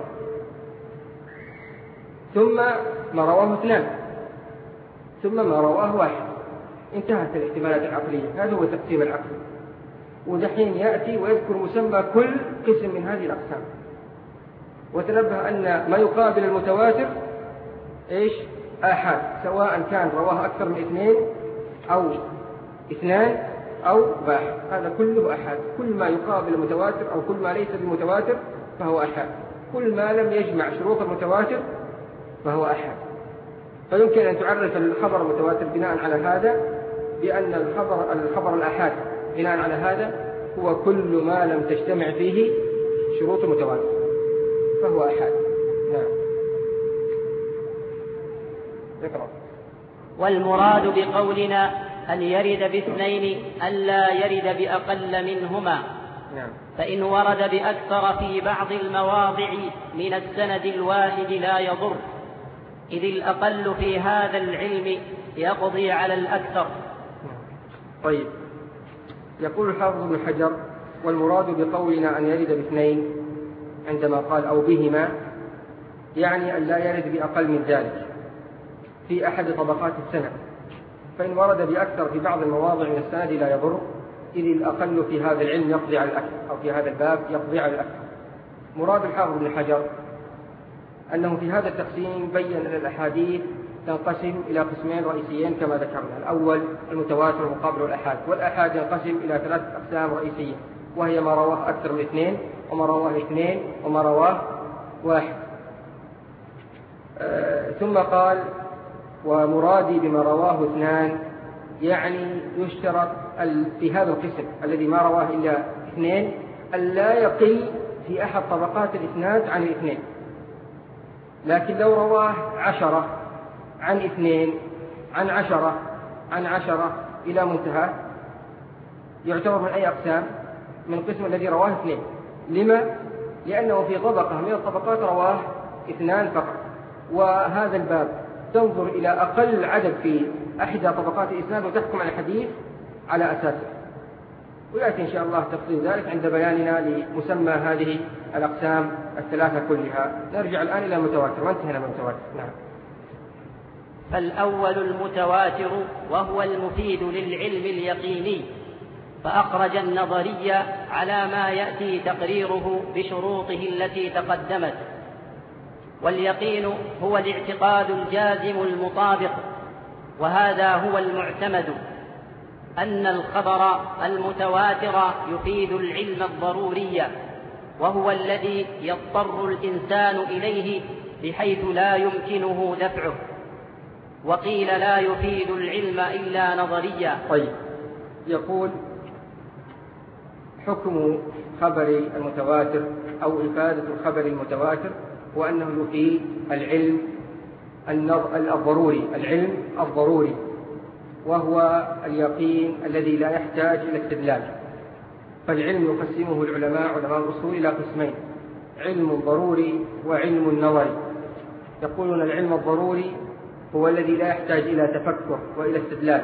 ثم ما رواه اثنان، ثم ما رواه واحد. انتهت الاحتمالات العقلية. هذا هو تقسيم العقل. ودحين يأتي ويذكر مسمى كل قسم من هذه الأقسام. وتنبه أن ما يقابل المتواتر إيش؟ آحاد، سواء كان رواه أكثر من اثنين أو اثنان أو واحد، هذا كله آحاد. كل ما يقابل المتواتر أو كل ما ليس بمتواتر فهو آحاد. كل ما لم يجمع شروط المتواتر فهو آحاد. فيمكن أن تعرف الخبر المتواتر بناء على هذا بأن الخبر الخبر الآحاد بناء على هذا هو كل ما لم تجتمع فيه شروط المتواتر فهو آحاد. نعم. اقرأ. والمراد بقولنا أن يرد باثنين ألا يرد بأقل منهما. نعم. فإن ورد بأكثر في بعض المواضع من السند الواحد لا يضر، إذ الأقل في هذا العلم يقضي على الأكثر. طيب، يقول الحافظ ابن حجر والمراد بقولنا أن يرد باثنين عندما قال أو بهما، يعني أن لا يرد بأقل من ذلك في أحد طبقات السند. فإن ورد بأكثر في بعض المواضع من السند لا يضر، إذ الأقل في هذا العلم يقضي على الأكثر، أو في هذا الباب يقضي على الأكثر. مراد الحافظ ابن حجر أنه في هذا التقسيم بين أن الأحاديث تنقسم إلى قسمين رئيسيين كما ذكرنا. الأول المتواتر المقابل والأحاد، والأحاد ينقسم إلى ثلاث أقسام رئيسية، وهي ما رواه أكثر من اثنين وما رواه اثنين وما رواه واحد. آه ثم قال ومرادي بما رواه اثنان، يعني يشترط في هذا القسم الذي ما رواه إلا اثنين ألا يقل في أحد طبقات الإسناد عن الاثنين. لكن لو رواه عشرة عن اثنين عن عشرة عن عشرة إلى منتهى يعتبر من أي أقسام؟ من القسم الذي رواه اثنين. لما؟ لأنه في طبقة من الطبقات رواه اثنان فقط، وهذا الباب تنظر إلى أقل عدد في أحدى طبقات الإسناد وتحكم على الحديث على أساسه. ويأتي إن شاء الله تفصيل ذلك عند بياننا لمسمى هذه الأقسام الثلاثة كلها. نرجع الآن إلى المتواتر، وانتهينا من المتواتر. نعم. فالأول المتواتر وهو المفيد للعلم اليقيني، فأخرج النظرية على ما يأتي تقريره بشروطه التي تقدمت. واليقين هو الاعتقاد الجازم المطابق، وهذا هو المعتمد، أن الخبر المتواتر يفيد العلم الضروري، وهو الذي يضطر الإنسان إليه بحيث لا يمكنه دفعه. وقيل لا يفيد العلم إلا نظريا. طيب، يقول حكم خبر المتواتر أو إفادة الخبر المتواتر وأنه يفيد العلم الضروري، العلم الضروري، وهو اليقين الذي لا يحتاج إلى استدلال. فالعلم يقسمه العلماء علماء الأصول إلى قسمين: علم ضروري وعلم نظري. يقولون العلم الضروري هو الذي لا يحتاج إلى تفكر وإلى استدلال،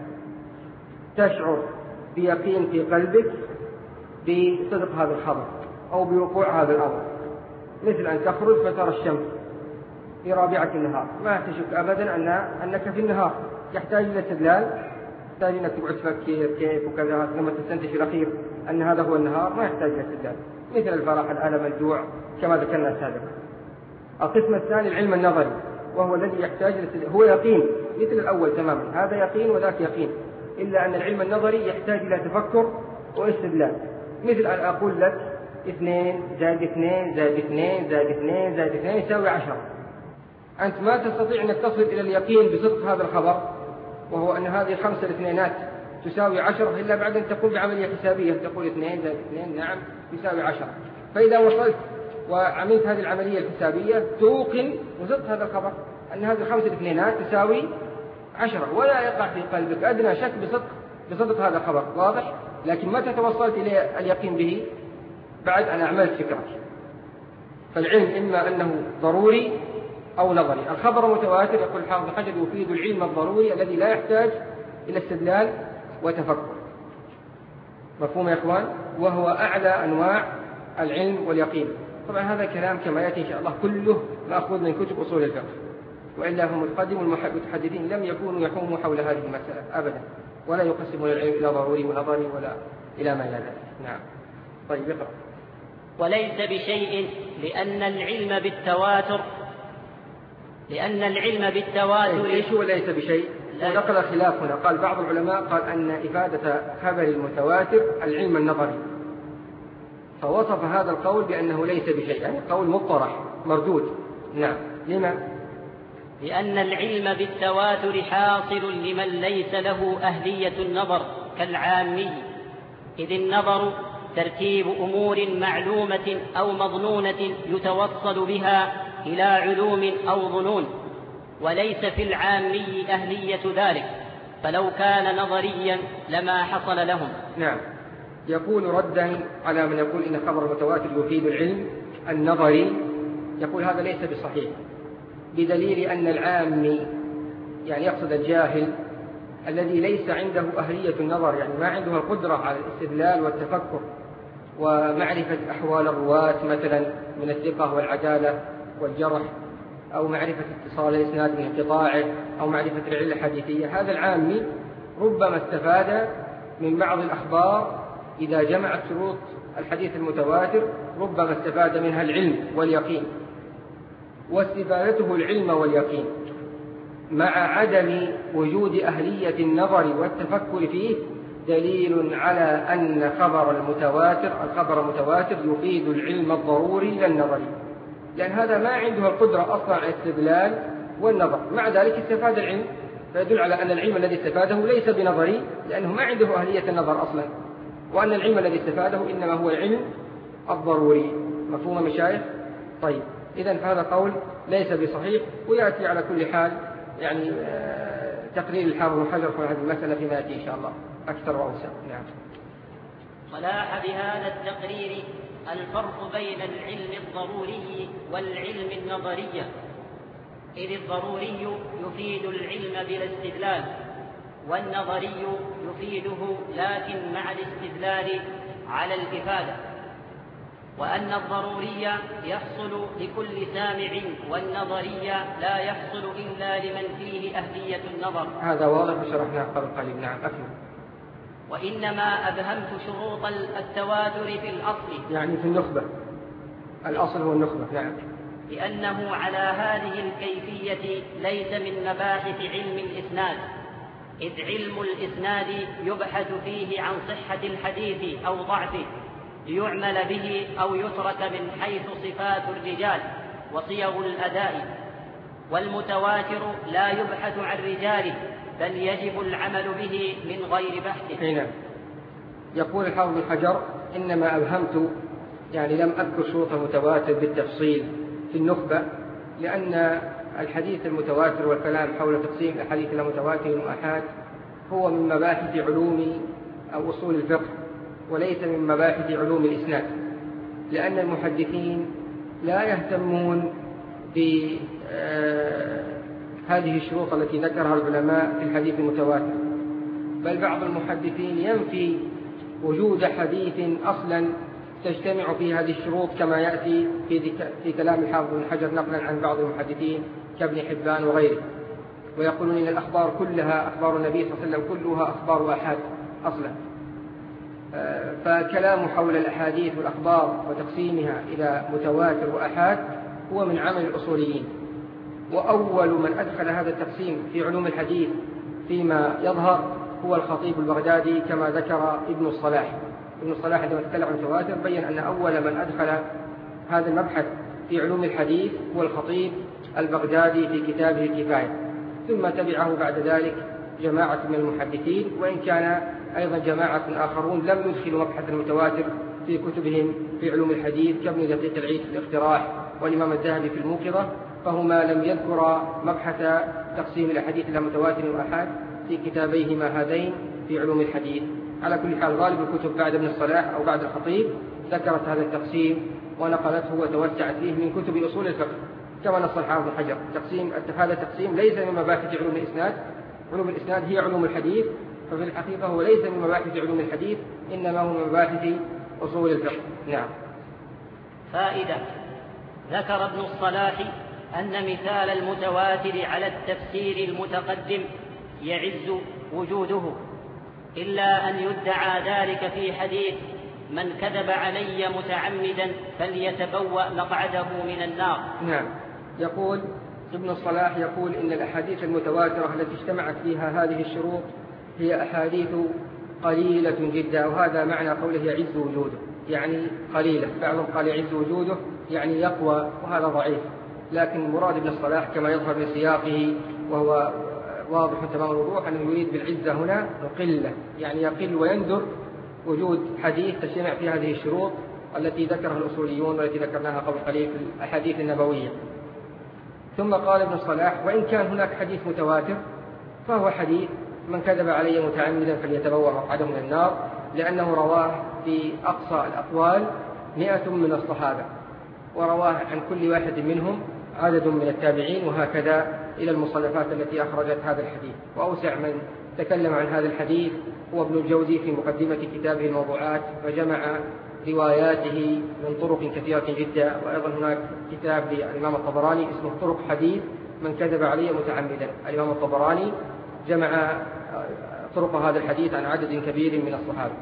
تشعر بيقين في قلبك بصدق هذا الخبر أو بوقوع هذا الأمر، مثل أن تخرج فترى الشمس في رابعة النهار، ما تشك أبدا أن أنك في النهار. يحتاج إلى استدلال؟ يحتاج أنك تقعد تفكر كيف وكذا لما تستنتج في الأخير أن هذا هو النهار، ما يحتاج إلى استدلال، مثل الفرح، الألم، الجوع، كما ذكرنا سابقا. القسم الثاني العلم النظري، وهو الذي يحتاج إلى استدلال، هو يقين مثل الأول تماما، هذا يقين وذاك يقين، إلا أن العلم النظري يحتاج إلى تفكر واستدلال. مثل أن أقول لك اثنين زائد اثنين زائد اثنين زائد اثنين زائد اثنين يساوي عشرة، أنت ما تستطيع أن تصل إلى اليقين بصدق هذا الخبر، وهو أن هذه الخمسة الاثنينات تساوي عشرة، إلا بعد أن تقوم بعملية حسابية، تقول اثنين زائد اثنين نعم يساوي عشرة. فإذا وصلت وعملت هذه العملية الحسابية توقن بصدق هذا الخبر أن هذه الخمسة الاثنينات تساوي عشرة، ولا يقع في قلبك أدنى شك بصدق بصدق هذا الخبر، واضح؟ لكن متى توصلت إلى اليقين به؟ بعد أن أعملت فكرك. فالعلم إما أنه ضروري أو نظري. الخبر المتواتر يقول الحافظ ابن حجر يفيد العلم الضروري الذي لا يحتاج إلى استدلال وتفكر. مفهوم يا إخوان؟ وهو أعلى أنواع العلم واليقين. طبعا هذا كلام كما يأتي إن شاء الله كله مأخوذ من كتب أصول الفقه، وإلا هم القديم المتحدثين لم يكونوا يحوموا حول هذه المسألة أبدا، ولا يقسمون العلم إلى ضروري ونظري ولا إلى ما إلى ذلك. نعم. طيب اقرأ. وليس بشيء لأن العلم بالتواتر لأن العلم بالتواتر إيش هو ليس بشيء؟ ونقل خلاف هنا، قال بعض العلماء قال أن إفادة خبر المتواتر العلم النظري، فوصف هذا القول بأنه ليس بشيء، يعني قول مطرح مردود. نعم. لما؟ لأن العلم بالتواتر حاصل لمن ليس له أهلية النظر كالعامي، إذ النظر ترتيب أمور معلومة أو مظنونة يتوصل بها إلى علوم أو ظنون، وليس في العامي أهلية ذلك، فلو كان نظريا لما حصل لهم. نعم. يقول ردا على من يقول إن خبر المتواتر يفيد العلم النظري، يقول هذا ليس بصحيح، بدليل أن العامي يعني يقصد الجاهل الذي ليس عنده أهلية النظر، يعني ما عنده القدرة على الاستدلال والتفكر ومعرفة أحوال الرواة مثلا من الثقة والعدالة والجرح، أو معرفة اتصال الإسناد من انقطاعه، أو معرفة العلة الحديثية. هذا العامي ربما استفاد من بعض الأخبار إذا جمعت شروط الحديث المتواتر، ربما استفاد منها العلم واليقين، واستفادته العلم واليقين مع عدم وجود أهلية النظر والتفكر فيه دليل على أن خبر المتواتر الخبر المتواتر يفيد العلم الضروري لا النظري، لأن هذا ما عنده القدرة أصلا على الاستدلال والنظر، مع ذلك استفاد العلم، فيدل على أن العلم الذي استفاده ليس بنظري لأنه ما عنده أهلية النظر أصلا، وأن العلم الذي استفاده إنما هو العلم الضروري. مفهوم مشايخ؟ طيب، إذن هذا قول ليس بصحيح، ويأتي على كل حال يعني تقرير الحافظ ابن حجر في هذه المسألة فيما يأتي إن شاء الله أكثر وأوسع. نعم. ولاح بهذا التقرير الفرق بين العلم الضروري والعلم النظري، إذ الضروري يفيد العلم بلا استدلال، والنظري يفيده لكن مع الاستدلال على الإفادة، وأن الضروري يحصل لكل سامع، والنظري لا يحصل إلا لمن فيه أهلية النظر. هذا واضح وشرحناه قبل قليل. نعم. أكمل. وإنما أبهمت شروط التواتر في الأصل، يعني في النخبة، الأصل هو النخبة. نعم. لأنه على هذه الكيفية ليس من مباحث علم الإسناد، إذ علم الإسناد يبحث فيه عن صحة الحديث أو ضعفه ليعمل به أو يترك من حيث صفات الرجال وصيغ الأداء، والمتواتر لا يبحث عن رجاله بل يجب العمل به من غير بحث. نعم. يقول الحافظ بن حجر: إنما أبهمت، يعني لم أذكر شروط المتواتر بالتفصيل في النخبة، لأن الحديث المتواتر والكلام حول تقسيم الأحاديث إلى متواتر وآحاد هو من مباحث علوم أو أصول الفقه، وليس من مباحث علوم الإسناد، لأن المحدثين لا يهتمون بهذه الشروط التي ذكرها العلماء في الحديث المتواتر، بل بعض المحدثين ينفي وجود حديث أصلا تجتمع فيه هذه الشروط، كما يأتي في, في كلام الحافظ بن حجر نقلا عن بعض المحدثين كابن حبان وغيره، ويقولون إن الأخبار كلها أخبار النبي صلى الله عليه وسلم كلها أخبار آحاد أصلا. فالكلام حول الأحاديث والأخبار وتقسيمها إلى متواتر وآحاد هو من عمل الأصوليين، وأول من أدخل هذا التقسيم في علوم الحديث فيما يظهر هو الخطيب البغدادي، كما ذكر ابن الصلاح. ابن الصلاح عندما تكلم عن التواتر بين أن أول من أدخل هذا المبحث في علوم الحديث هو الخطيب البغدادي في كتابه الكفاية، ثم تبعه بعد ذلك جماعة من المحدثين، وإن كان أيضا جماعة آخرون لم يدخلوا مبحث المتواتر في كتبهم في علوم الحديث، كابن دقيق العيد في الاقتراح والإمام الذهبي في الموقظة، فهما لم يذكرا مبحث تقسيم الأحاديث إلى متواتر وآحاد في كتابيهما هذين في علوم الحديث. على كل حال غالب الكتب بعد ابن الصلاح أو بعد الخطيب ذكرت هذا التقسيم ونقلته وتوسعت فيه من كتب أصول الفقه، كما نص الحافظ بن حجر. تقسيم هذا التقسيم ليس من مباحث علوم الإسناد، علوم الإسناد هي علوم الحديث، ففي الحقيقة هو ليس من مباحث علوم الحديث، إنما هو من مباحث أصول الفقه. نعم. فائدة: ذكر ابن الصلاح أن مثال المتواتر على التفسير المتقدم يعز وجوده، إلا أن يدعى ذلك في حديث: من كذب علي متعمدا فليتبوأ مقعده من النار. نعم. يقول ابن الصلاح يقول إن الأحاديث المتواترة التي اجتمعت فيها هذه الشروط هي أحاديث قليلة جدا، وهذا معنى قوله يعز وجوده، يعني قليلة. بعضهم قال يعز وجوده يعني يقوى، وهذا ضعيف، لكن مراد ابن الصلاح كما يظهر من سياقه وهو واضح تمام الوضوح أنه يريد بالعزة هنا قلة، يعني يقل ويندر وجود حديث تجتمع في هذه الشروط التي ذكرها الأصوليون والتي ذكرناها قبل قليل في الأحاديث النبوية. ثم قال ابن الصلاح: وإن كان هناك حديث متواتر فهو حديث من كذب علي متعمدا فليتبوأ مقعده من النار، لأنه رواه في أقصى الأقوال مئة من الصحابة، ورواه عن كل واحد منهم عدد من التابعين، وهكذا إلى المصنفات التي أخرجت هذا الحديث. وأوسع من تكلم عن هذا الحديث هو ابن الجوزي في مقدمة كتابه الموضوعات، فجمع رواياته من طرق كثيرة جدا. وأيضا هناك كتاب للإمام الطبراني اسمه طرق حديث من كذب علي متعمدا. الإمام الطبراني جمع طرق هذا الحديث عن عدد كبير من الصحابة.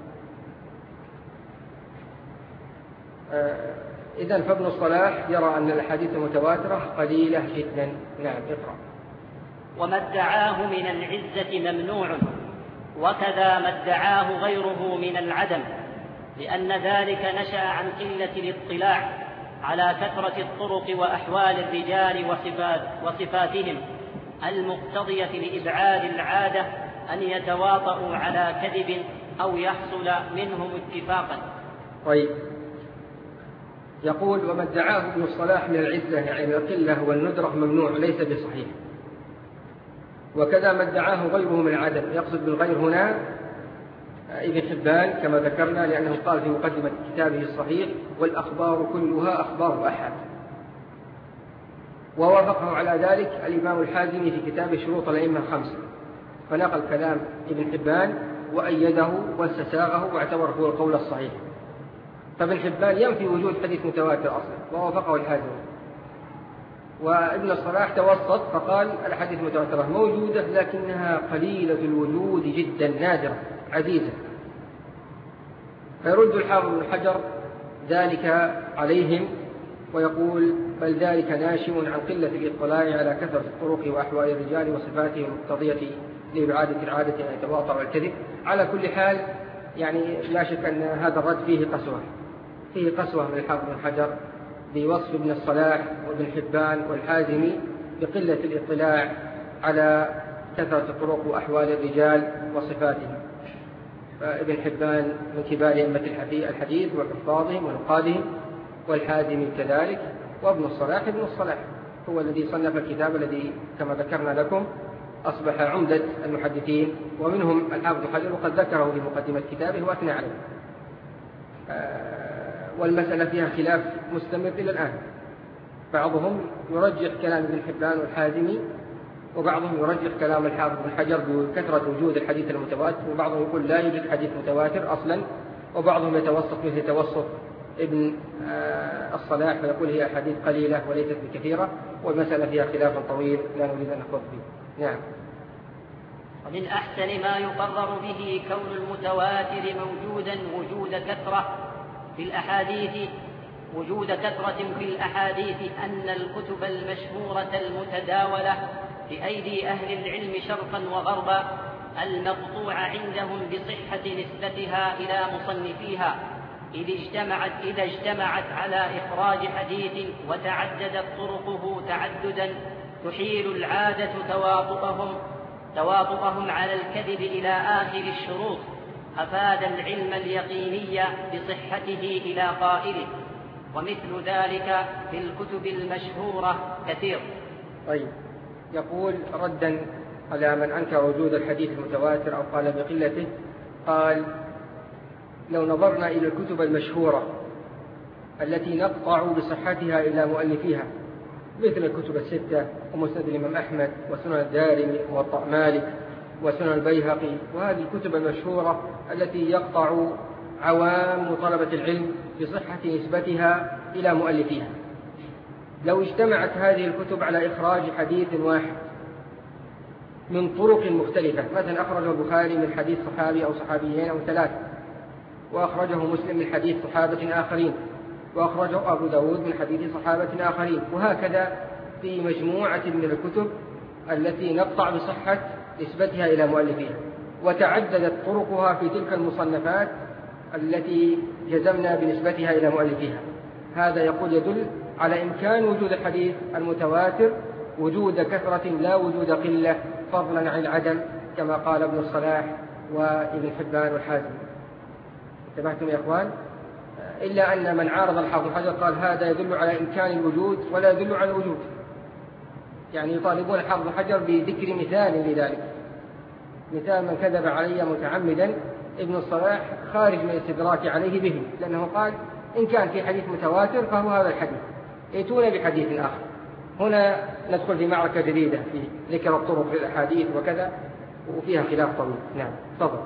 إذن فابن الصلاح يرى أن الأحاديث المتواترة قليلة جدا. نعم. اقرأ. وما ادعاه من العزة ممنوع، وكذا ما ادعاه غيره من العدم، لأن ذلك نشأ عن قلة الاطلاع على كثرة الطرق وأحوال الرجال وصفات وصفاتهم المقتضية لإبعاد العادة أن يتواطؤوا على كذب أو يحصل منهم اتفاقا. طيب. يقول: وما ادعاه ابن الصلاح من العزة يعني القلة والندرة ممنوع، ليس بصحيح. وكذا ما ادعاه غيره من العدم، يقصد بالغير هنا ابن حبان كما ذكرنا، لأنه قال في مقدمة كتابه الصحيح: والأخبار كلها أخبار أحد. ووافقه على ذلك الإمام الحازمي في كتاب شروط الأئمة الخمسة، فنقل كلام ابن حبان وأيده واستساغه واعتبره هو القول الصحيح. فابن حبان ينفي وجود حديث متواتر أصلا، ووافقه الحازمي. وابن الصلاح توسط فقال الأحاديث المتواترة موجودة، لكنها قليلة الوجود جدا، نادرة عزيزة. فيرد الحافظ ابن حجر ذلك عليهم ويقول بل ذلك ناشئ عن قلة الإطلاع على كثرة الطرق وأحوال الرجال وصفاتهم المقتضية لإبعادة العادة أن يتواتر والكذب. على كل حال يعني لا شك أن هذا الرد فيه قسوة فيه قسوة من الحافظ ابن حجر بوصف ابن الصلاح وابن حبان والحازمي بقلة الاطلاع على كثرة الطرق وأحوال الرجال وصفاتهم. فابن حبان من كبار أئمة الحديث وحفاظهم ونقادهم، والحازمي كذلك، وابن الصلاح ابن الصلاح هو الذي صنف الكتاب الذي كما ذكرنا لكم أصبح عمدة المحدثين، ومنهم الحافظ ابن حجر وقد ذكره في مقدمة كتابه وأثنى عليه. والمسألة فيها خلاف مستمر إلى الآن، بعضهم يرجح كلام ابن حبان والحازمي، وبعضهم يرجح كلام الحافظ ابن حجر بكثرة وجود الحديث المتواتر، وبعضهم يقول لا يوجد حديث متواتر أصلا، وبعضهم يتوسط مثل توسط ابن الصلاح فيقول هي أحاديث قليلة وليست بكثيرة، والمسألة فيها خلاف طويل لا نريد أن نخوض فيه. نعم. ومن أحسن ما يقرر به كون المتواتر موجودا وجود كثرة في الأحاديث وجود كثرة في الأحاديث أن الكتب المشهورة المتداولة بأيدي أهل العلم شرقا وغربا المقطوع عندهم بصحة نسبتها إلى مصنفيها إذا اجتمعت, إذا اجتمعت على إخراج حديث وتعددت طرقه تعددا تحيل العادة تواطؤهم, تواطؤهم على الكذب إلى آخر الشروط أفاد العلم اليقيني بصحته إلى قائله، ومثل ذلك في الكتب المشهورة كثير. طيب، يقول ردا على من أنكر وجود الحديث المتواتر أو قال بقلته، قال لو نظرنا إلى الكتب المشهورة التي نقطع بصحتها إلى مؤلفيها مثل الكتب الستة ومسند الإمام أحمد وسنن الدارمي وموطأ مالك وسنن البيهقي، وهذه الكتب المشهورة التي يقطع عوام طلبة العلم بصحة نسبتها إلى مؤلفيها، لو اجتمعت هذه الكتب على إخراج حديث واحد من طرق مختلفة، مثلا أخرجه البخاري من حديث صحابي أو صحابيين أو ثلاثة، وأخرجه مسلم من حديث صحابة آخرين، وأخرجه أبو داود من حديث صحابة آخرين، وهكذا في مجموعة من الكتب التي نقطع بصحة نسبتها إلى مؤلفيها، وتعددت طرقها في تلك المصنفات التي جزمنا بنسبتها إلى مؤلفيها. هذا يقول يدل على إمكان وجود الحديث المتواتر وجود كثرة لا وجود قلة فضلا عن العدم، كما قال ابن الصلاح وابن حبان والحازم. انتبهتم يا إخوان؟ إلا أن من عارض الحافظ حجر قال هذا يدل على إمكان الوجود ولا يدل على الوجود، يعني يطالبون الحافظ حجر بذكر مثال لذلك، مثال من كذب علي متعمدا ابن الصلاح خارج من الاستدراك عليه به، لأنه قال إن كان في حديث متواتر فهو هذا الحديث، ائتون بحديث آخر. هنا ندخل في معركة جديدة في ذكر الطرق في الأحاديث وكذا، وفيها خلاف طويل. نعم، تفضل.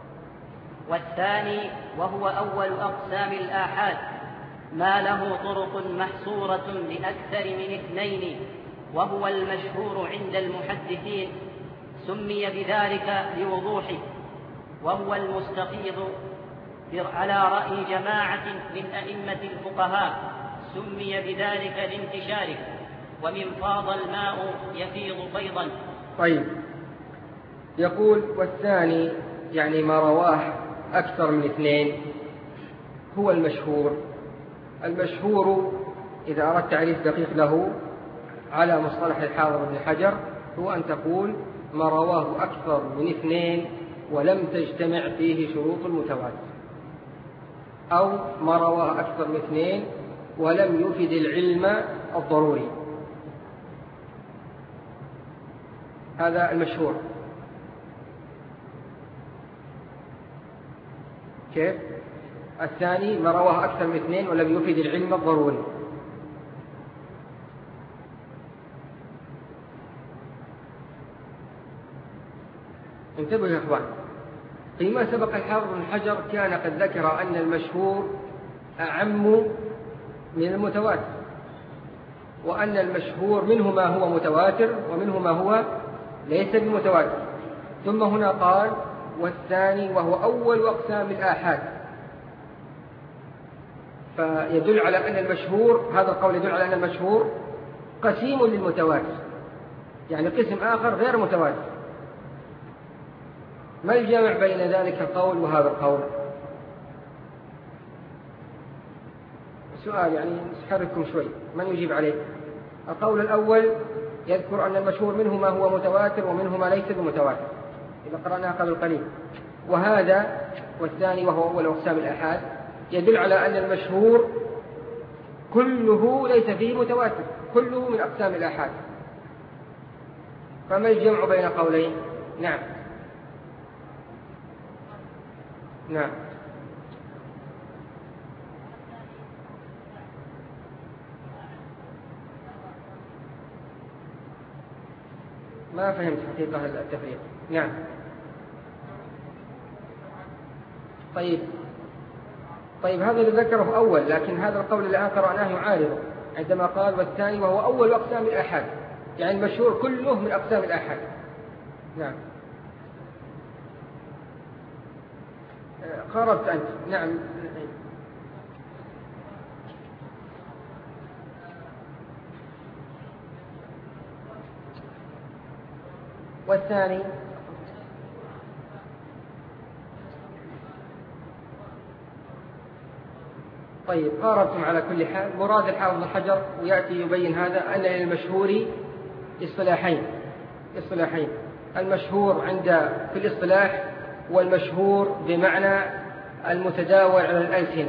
والثاني وهو أول أقسام الآحاد ما له طرق محصورة لأكثر من اثنين، وهو المشهور عند المحدثين، سمي بذلك لوضوحه، وهو المستفيض على رأي جماعة من أئمة الفقهاء، سمي بذلك لانتشاره، ومن فاض الماء يفيض فيضا. طيب، يقول والثاني يعني ما رواه أكثر من اثنين هو المشهور. المشهور إذا أردت تعريف دقيق له على مصطلح الحافظ ابن حجر هو أن تقول ما رواه أكثر من اثنين ولم تجتمع فيه شروط المتواتر، أو ما رواه أكثر من اثنين ولم يفد العلم الضروري، هذا المشهور. كيف؟ الثاني ما رواه أكثر من اثنين ولم يفد العلم الضروري. انتبهوا يا أخوان، فيما سبق الحافظ ابن حجر كان قد ذكر أن المشهور أعم من المتواتر، وأن المشهور منه ما هو متواتر ومنه ما هو ليس بمتواتر، ثم هنا قال والثاني وهو أول أقسام الآحاد. فيدل على أن المشهور، هذا القول يدل على أن المشهور قسيم للمتواتر، يعني قسم آخر غير متواتر. ما الجامع بين ذلك القول وهذا القول؟ سؤال يعني نحرككم شوي، من يجيب عليه؟ القول الأول يذكر أن المشهور منه ما هو متواتر ومنه ما ليس بمتواتر، إذا قرأناها قبل قليل. وهذا والثاني وهو أول أقسام الآحاد يدل على أن المشهور كله ليس فيه متواتر، كله من أقسام الآحاد. فما الجمع بين قولين؟ نعم نعم ما فهمت حقيقة التفريق. نعم طيب طيب هذا اللي ذكره أول، لكن هذا القول الآن قرأناه يعارضه عندما قال والثاني وهو أول أقسام الآحاد، يعني المشهور كله من أقسام الآحاد. نعم قربت أنت. نعم والثاني طيب قاربتم على كل حال. مراد الحافظ بن حجر ويأتي يبين هذا أن للمشهور اصطلاحين اصطلاحين المشهور عند في الاصطلاح والمشهور بمعنى المتداول على الألسنة.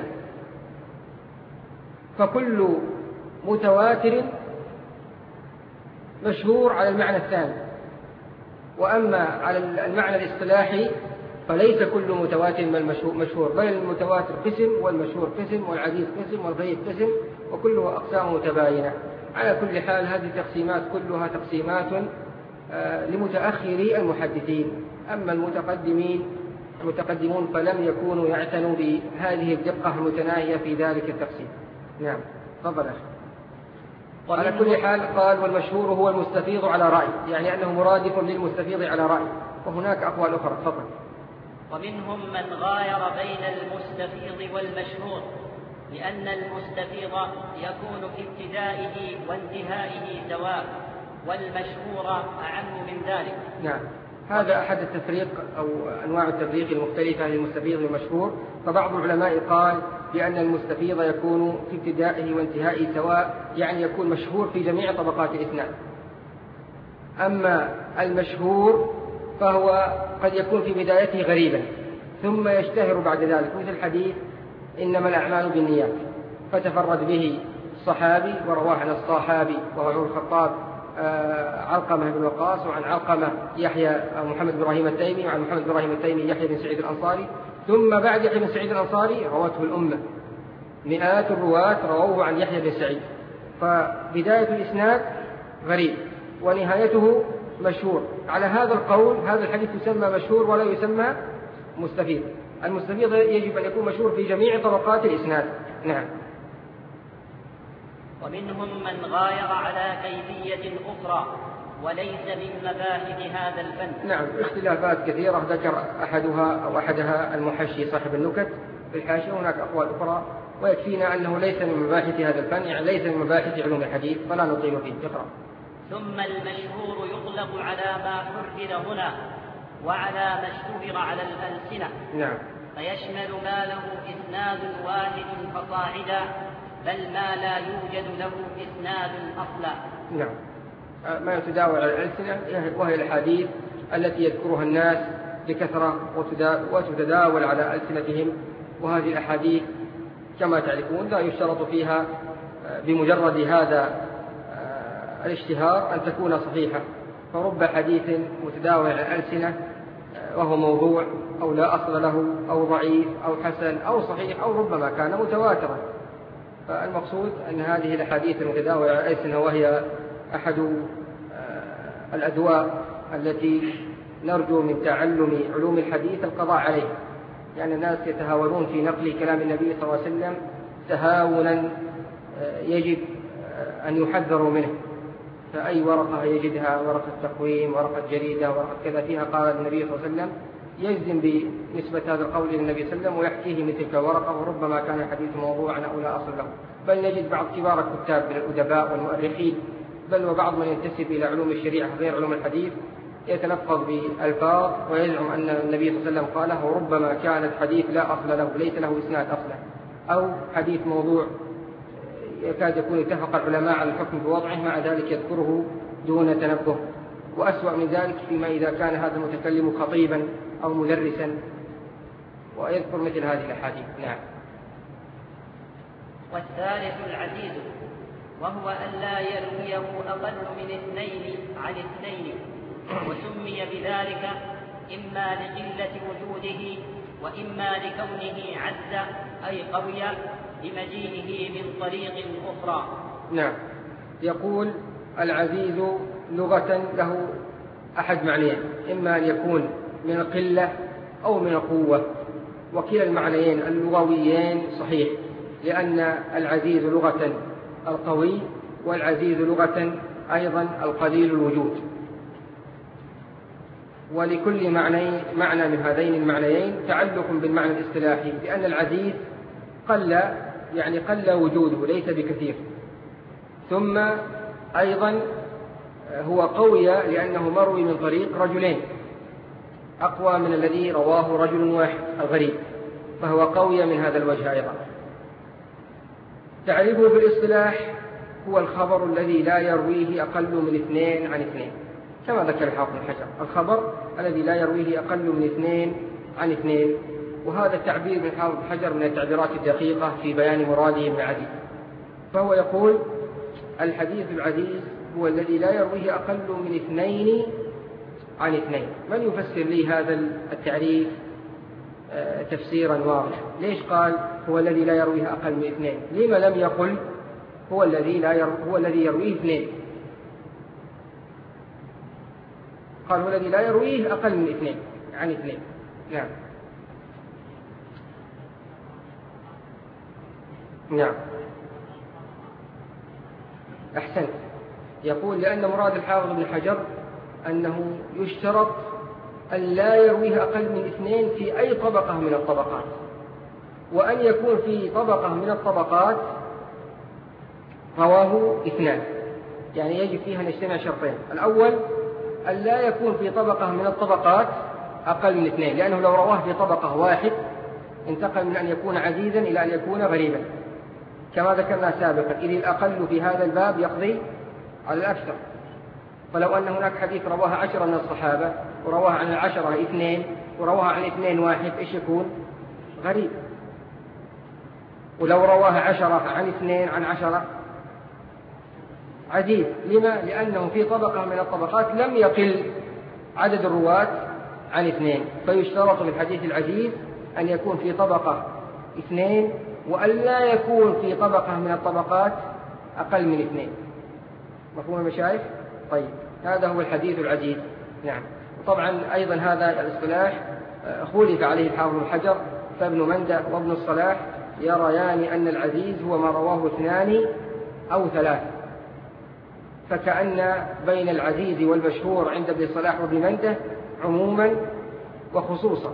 فكل متواتر مشهور على المعنى الثاني، وأما على المعنى الاصطلاحي فليس كل متواتر من مشهور، بل المتواتر قسم والمشهور قسم والعزيز قسم والغريب قسم، وكلها أقسام متباينة. على كل حال هذه التقسيمات كلها تقسيمات لمتأخري المحدثين، أما المتقدمين المتقدمون فلم يكونوا يعتنوا بهذه الدقة المتناهية في ذلك التقسيم. نعم تفضل. على كل حال قال والمشهور هو المستفيض على رأي، يعني أنه مرادف للمستفيض على رأي، وهناك أقوال أخرى. تفضل. ومنهم من غاير بين المستفيض والمشهور، لأن المستفيض يكون في ابتدائه وانتهائه سواء، والمشهور أعم من ذلك. نعم هذا أحد التفريق أو أنواع التفريق المختلفة للمستفيض والمشهور. فبعض العلماء قال بأن المستفيض يكون في ابتدائه وانتهائه سواء، يعني يكون مشهور في جميع طبقات الإسناد. أما المشهور فهو قد يكون في بدايته غريبا ثم يشتهر بعد ذلك، مثل حديث إنما الأعمال بالنيات، فتفرد به الصحابي ورواه عن الصحابي وهو عمر الخطاب علقمة بن وقاص، وعن علقمة يحيى محمد بن إبراهيم التيمي، وعن محمد بن إبراهيم التيمي يحيى بن سعيد الأنصاري، ثم بعد يحيى بن سعيد الأنصاري روته الأمة، مئات الرواة رووه عن يحيى بن سعيد. فبداية الإسناد غريب ونهايته مشهور. على هذا القول هذا الحديث يسمى مشهور ولا يسمى مستفيض. المستفيض يجب أن يكون مشهور في جميع طبقات الإسناد. نعم. ومنهم من غاير على كيفية أخرى وليس من مباحث هذا الفن. نعم اختلافات كثيرة ذكر أحدها أو أحدها المحشي صاحب النكت في الحاشية، هناك أقوال أخرى، ويكفينا أنه ليس من مباحث هذا الفن، يعني ليس من مباحث علوم الحديث، فلا نطيل فيه. تقرأ. ثم المشهور يطلق على ما حرر هنا وعلى ما اشتهر على الألسنة. نعم. فيشمل ما له إسناد واحد فصاعدا، بل ما لا يوجد له إسناد أصلا. نعم ما يتداول على الألسنة وهي الحديث التي يذكرها الناس بكثرة وتتداول على ألسنتهم، وهذه الأحاديث كما تعرفون لا يشترط فيها بمجرد هذا الاشتهار أن تكون صحيحة، فرب حديث متداول على الألسنة وهو موضوع أو لا أصل له أو ضعيف أو حسن أو صحيح أو ربما كان متواترا. فالمقصود أن هذه الأحاديث المتداولة على الألسنة وهي أحد الأدواء التي نرجو من تعلم علوم الحديث القضاء عليه، يعني الناس يتهاونون في نقل كلام النبي صلى الله عليه وسلم تهاونا يجب أن يحذروا منه. فأي ورقة يجدها، ورقة تقويم، ورقة جريدة، ورقة كذا فيها قال النبي صلى الله عليه وسلم، يجزم بنسبة هذا القول إلى النبي صلى الله عليه وسلم ويحكيه من تلك الورقة، وربما كان الحديث موضوعا أو لا أصل له. بل نجد بعض كبار الكتاب من الأدباء والمؤرخين، بل وبعض من ينتسب إلى علوم الشريعة غير علوم الحديث، يتلفظ بألفاظ ويزعم أن النبي صلى الله عليه وسلم قاله، وربما كان الحديث لا أصل له، ليس له إسناد أصلا، أو حديث موضوع يكاد يكون اتفق العلماء على الحكم بوضعه، مع ذلك يذكره دون تنبه. وأسوأ من ذلك فيما إذا كان هذا المتكلم خطيبا أو مدرسا ويذكر مثل هذه الأحاديث. نعم. والثالث العزيز، وهو أن لا يرويه أقل من اثنين عن اثنين، وسمي بذلك إما لقلة وجوده وإما لكونه عز أي قوي بمجيئه من طريق أخرى. نعم. يقول العزيز لغة له أحد معنيين، إما أن يكون من القلة أو من القوة، وكلا المعنيين اللغويين صحيح، لأن العزيز لغة القوي، والعزيز لغة أيضا القليل الوجود. ولكل معنى معنى من هذين المعنيين تعلق بالمعنى الاصطلاحي، لأن العزيز قل، يعني قل وجوده ليس بكثير، ثم أيضا هو قوي لأنه مروي من طريق رجلين، أقوى من الذي رواه رجل واحد الغريب، فهو قوي من هذا الوجه أيضا. تعريفه بالاصطلاح هو الخبر الذي لا يرويه أقل من اثنين عن اثنين، كما ذكر الحافظ بن حجر، الخبر الذي لا يرويه أقل من اثنين عن اثنين. وهذا التعبير من الحافظ بن حجر من التعبيرات الدقيقة في بيان مراده بالعزيز. فهو يقول الحديث العزيز هو الذي لا يرويه أقل من اثنين عن اثنين. من يفسر لي هذا التعريف تفسيرا واضحا؟ ليش قال هو الذي لا يرويه أقل من اثنين؟ لما لم يقل هو الذي لا يرو... هو الذي يرويه اثنين؟ قال هو الذي لا يرويه أقل من اثنين عن اثنين. نعم. نعم. أحسنت. يقول لأن مراد الحافظ بن حجر أنه يشترط أن لا يرويه أقل من اثنين في أي طبقة من الطبقات، وأن يكون في طبقة من الطبقات رواه اثنان، يعني يجب فيها أن يجتمع شرطين. الأول أن لا يكون في طبقة من الطبقات أقل من اثنين، لأنه لو رواه في طبقة واحد انتقل من أن يكون عزيزا إلى أن يكون غريبا، كما ذكرنا سابقا، إذ الأقل في هذا الباب يقضي على الأكثر. فلو أن هناك حديث رواها عشرة من الصحابة ورواها عن العشرة اثنين ورواها عن اثنين واحد، إيش يكون؟ غريب. ولو رواها عشرة عن اثنين عن عشرة عزيز. لما؟ لأنه في طبقة من الطبقات لم يقل عدد الرواة عن اثنين، فيشترط في الحديث العزيز أن يكون في طبقة اثنين، وأن لا يكون في طبقة من الطبقات أقل من اثنين. مفهوم المشايخ؟ طيب، هذا هو الحديث العزيز. نعم. وطبعا أيضا هذا الاصطلاح خولف عليه الحافظ بن حجر، فابن منده وابن الصلاح يريان أن العزيز هو ما رواه اثنان أو ثلاثة، فكأن بين العزيز والمشهور عند ابن الصلاح وابن منده عموما وخصوصا،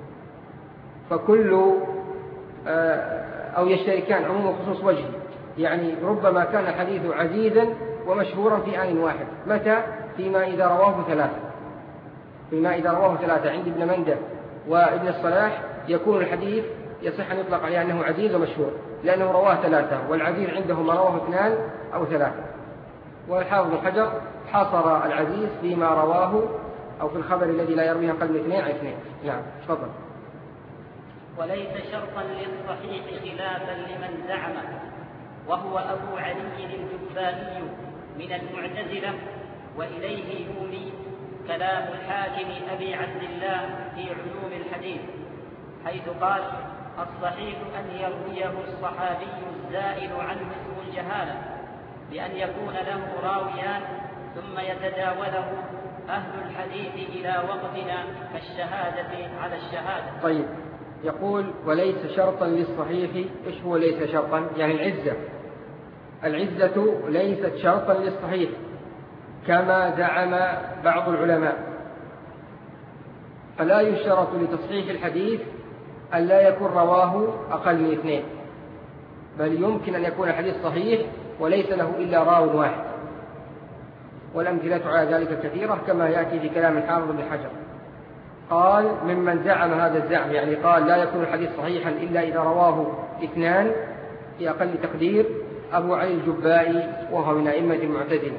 فكل أو يشتركان عموم وخصوص وجه، يعني ربما كان الحديث عزيزا ومشهورا في آن واحد. متى؟ فيما إذا رواه ثلاثة، فيما إذا رواه ثلاثة عند ابن منده وابن الصلاح يكون الحديث يصح أن يطلق عليه أنه عزيز ومشهور، لأنه رواه ثلاثة، والعزيز عندهم ما رواه اثنان أو ثلاثة. والحافظ بن حجر حصر العزيز فيما رواه أو في الخبر الذي لا يرويه أقل من اثنين عن اثنين. نعم، تفضل. وليس شرطا للصحيح خلافا لمن زعم، وهو أبو علي الجبائي من المعتزلة، وإليه يومي كلام الحاكم أبي عبد الله في علوم الحديث، حيث قال: الصحيح أن يرويه الصحابي الزائد عنه اسم الجهالة، بأن يكون له راويان ثم يتداوله أهل الحديث إلى وقتنا كالشهادة على الشهادة. طيب، يقول وليس شرطا للصحيح. إيش هو ليس شرطا؟ يعني العزة العزة ليست شرطا للصحيح كما زعم بعض العلماء، فلا يشترط لتصحيح الحديث أن لا يكون رواه أقل من اثنين، بل يمكن أن يكون الحديث صحيح وليس له إلا راو واحد، والأمثلة على ذلك كثيرة كما يأتي في كلام الحافظ بن حجر. قال ممن زعم هذا الزعم، يعني قال لا يكون الحديث صحيحا إلا إذا رواه اثنان في أقل تقدير، أبو علي الجبائي وهو من أئمة المعتزلة،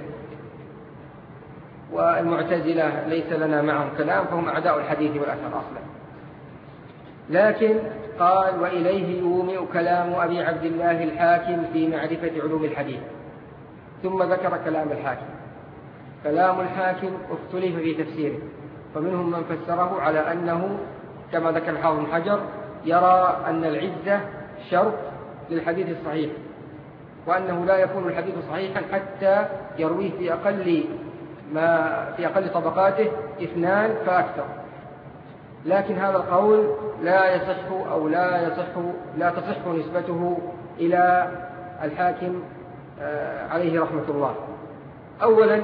والمعتزلة ليس لنا معهم كلام، فهم أعداء الحديث والأثر أصلا. لكن قال وإليه يومئ كلام أبي عبد الله الحاكم في معرفة علوم الحديث، ثم ذكر كلام الحاكم. كلام الحاكم اختلف في تفسيره، فمنهم من فسره على أنه كما ذكر الحافظ بن حجر يرى أن العزة شرط للحديث الصحيح، وأنه لا يكون الحديث صحيحا حتى يرويه في أقل ما في أقل طبقاته اثنان فأكثر. لكن هذا القول لا يصح أو لا يصح لا تصح نسبته إلى الحاكم عليه رحمة الله. أولا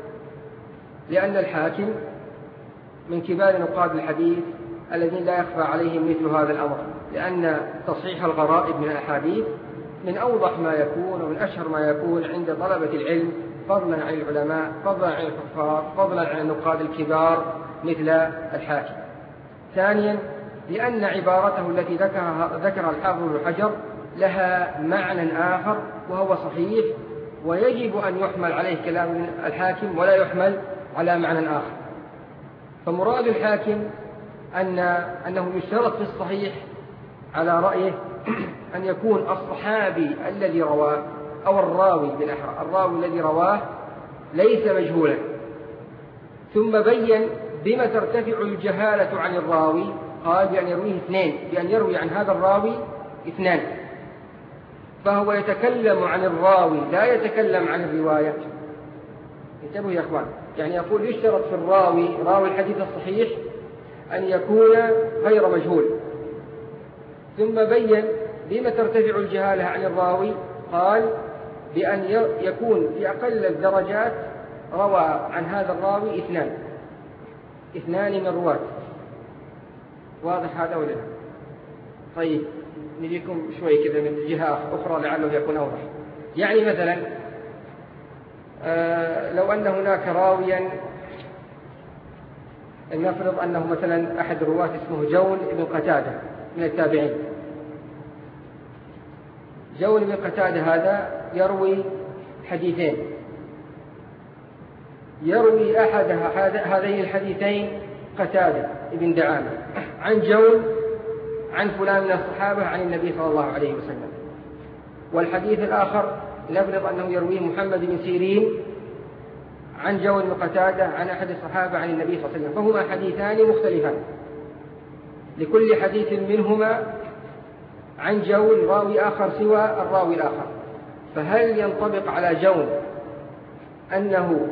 لأن الحاكم من كبار نقاد الحديث الذين لا يخفى عليهم مثل هذا الأمر، لأن تصحيح الغرائب من الأحاديث من أوضح ما يكون ومن أشهر ما يكون عند طلبة العلم، فضلا عن العلماء، فضلا عن الحفاظ، فضلا عن النقاد الكبار مثل الحاكم. ثانيا لأن عبارته التي ذكرها ذكر الحافظ بن حجر لها معنى آخر وهو صحيح، ويجب أن يحمل عليه كلام الحاكم ولا يحمل على معنى آخر. فمراد الحاكم أن أنه يشترط في الصحيح على رأيه أن يكون الصحابي الذي رواه أو الراوي بالأحرى الراوي الذي رواه ليس مجهولا. ثم بين بما ترتفع الجهالة عن الراوي، قال بأن يرويه اثنين، بأن يروي عن هذا الراوي اثنان، فهو يتكلم عن الراوي لا يتكلم عن الرواية. انتبهوا يا أخوان، يعني يقول يشترط في الراوي راوي الحديث الصحيح أن يكون غير مجهول. ثم بين بما ترتفع الجهالة عن الراوي، قال بأن يكون في أقل الدرجات روى عن هذا الراوي اثنان اثنان من الرواة. واضح هذا ولا لا؟ طيب نجيكم شوي كذا من جهة أخرى لعله يكون أوضح. يعني مثلا آه لو أن هناك راويا، نفرض أنه مثلا أحد الرواة اسمه جون بن قتادة من التابعين. جون بن قتادة هذا يروي حديثين، يروي أحد هذين الحديثين قتادة بن دعامة عن جون عن فلان من الصحابة عن النبي صلى الله عليه وسلم، والحديث الآخر نفرض أنه يرويه محمد بن سيرين عن جون بن قتادة عن أحد الصحابة عن النبي صلى الله عليه وسلم، فهما حديثان مختلفان، لكل حديث منهما عن جون راوي آخر سوى الراوي الآخر. فهل ينطبق على جون أنه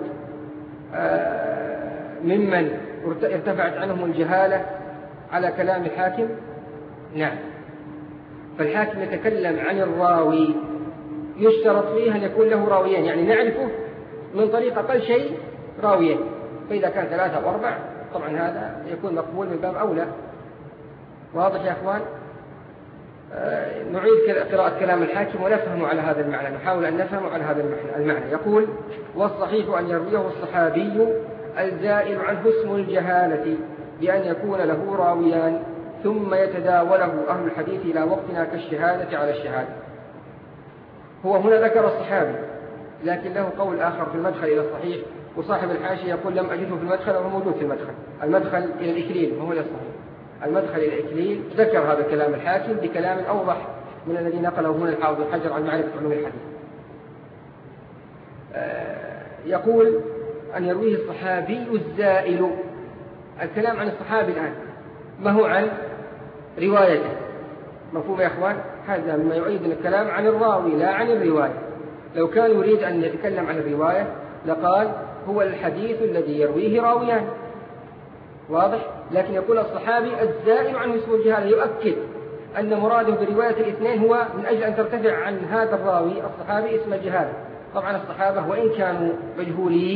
ممن ارتفعت عنهم الجهالة على كلام الحاكم؟ نعم. فالحاكم يتكلم عن الراوي، يشترط فيه أن يكون له راويين، يعني نعرفه من طريق أقل شيء راويين، فإذا كان ثلاثة أو أربع طبعا هذا يكون مقبول من باب أولى. واضح يا أخوان؟ آه نعيد قراءة كلام الحاكم ونفهم على هذا المعنى، نحاول أن نفهم على هذا المعنى. يقول والصحيح أن يرويه الصحابي الزائل عنه اسم الجهالة بأن يكون له راويان، ثم يتداوله أهل الحديث إلى وقتنا كالشهادة على الشهادة. هو هنا ذكر الصحابي، لكن له قول آخر في المدخل إلى الصحيح، وصاحب الحاشية يقول لم أجده في المدخل وهو موجود في المدخل. المدخل إلى الإكليل وهو إلى الصحيح. المدخل إلى الإكليل ذكر هذا كلام الحاكم بكلام أوضح من الذي نقله هنا الحافظ بن حجر عن معرفة علوم الحديث. آه يقول أن يرويه الصحابي الزائل. الكلام عن الصحابي الآن ما هو عن روايته. مفهوم يا أخوان؟ هذا مما يعيد الكلام عن الراوي لا عن الرواية. لو كان يريد أن يتكلم عن الرواية لقال هو الحديث الذي يرويه راويان. واضح؟ لكن يقول الصحابي الزائل عنه اسم الجهالة، يؤكد أن مراده برواية الاثنين هو من أجل أن ترتفع عن هذا الراوي الصحابي اسم الجهالة. طبعا الصحابة وإن كانوا مجهولين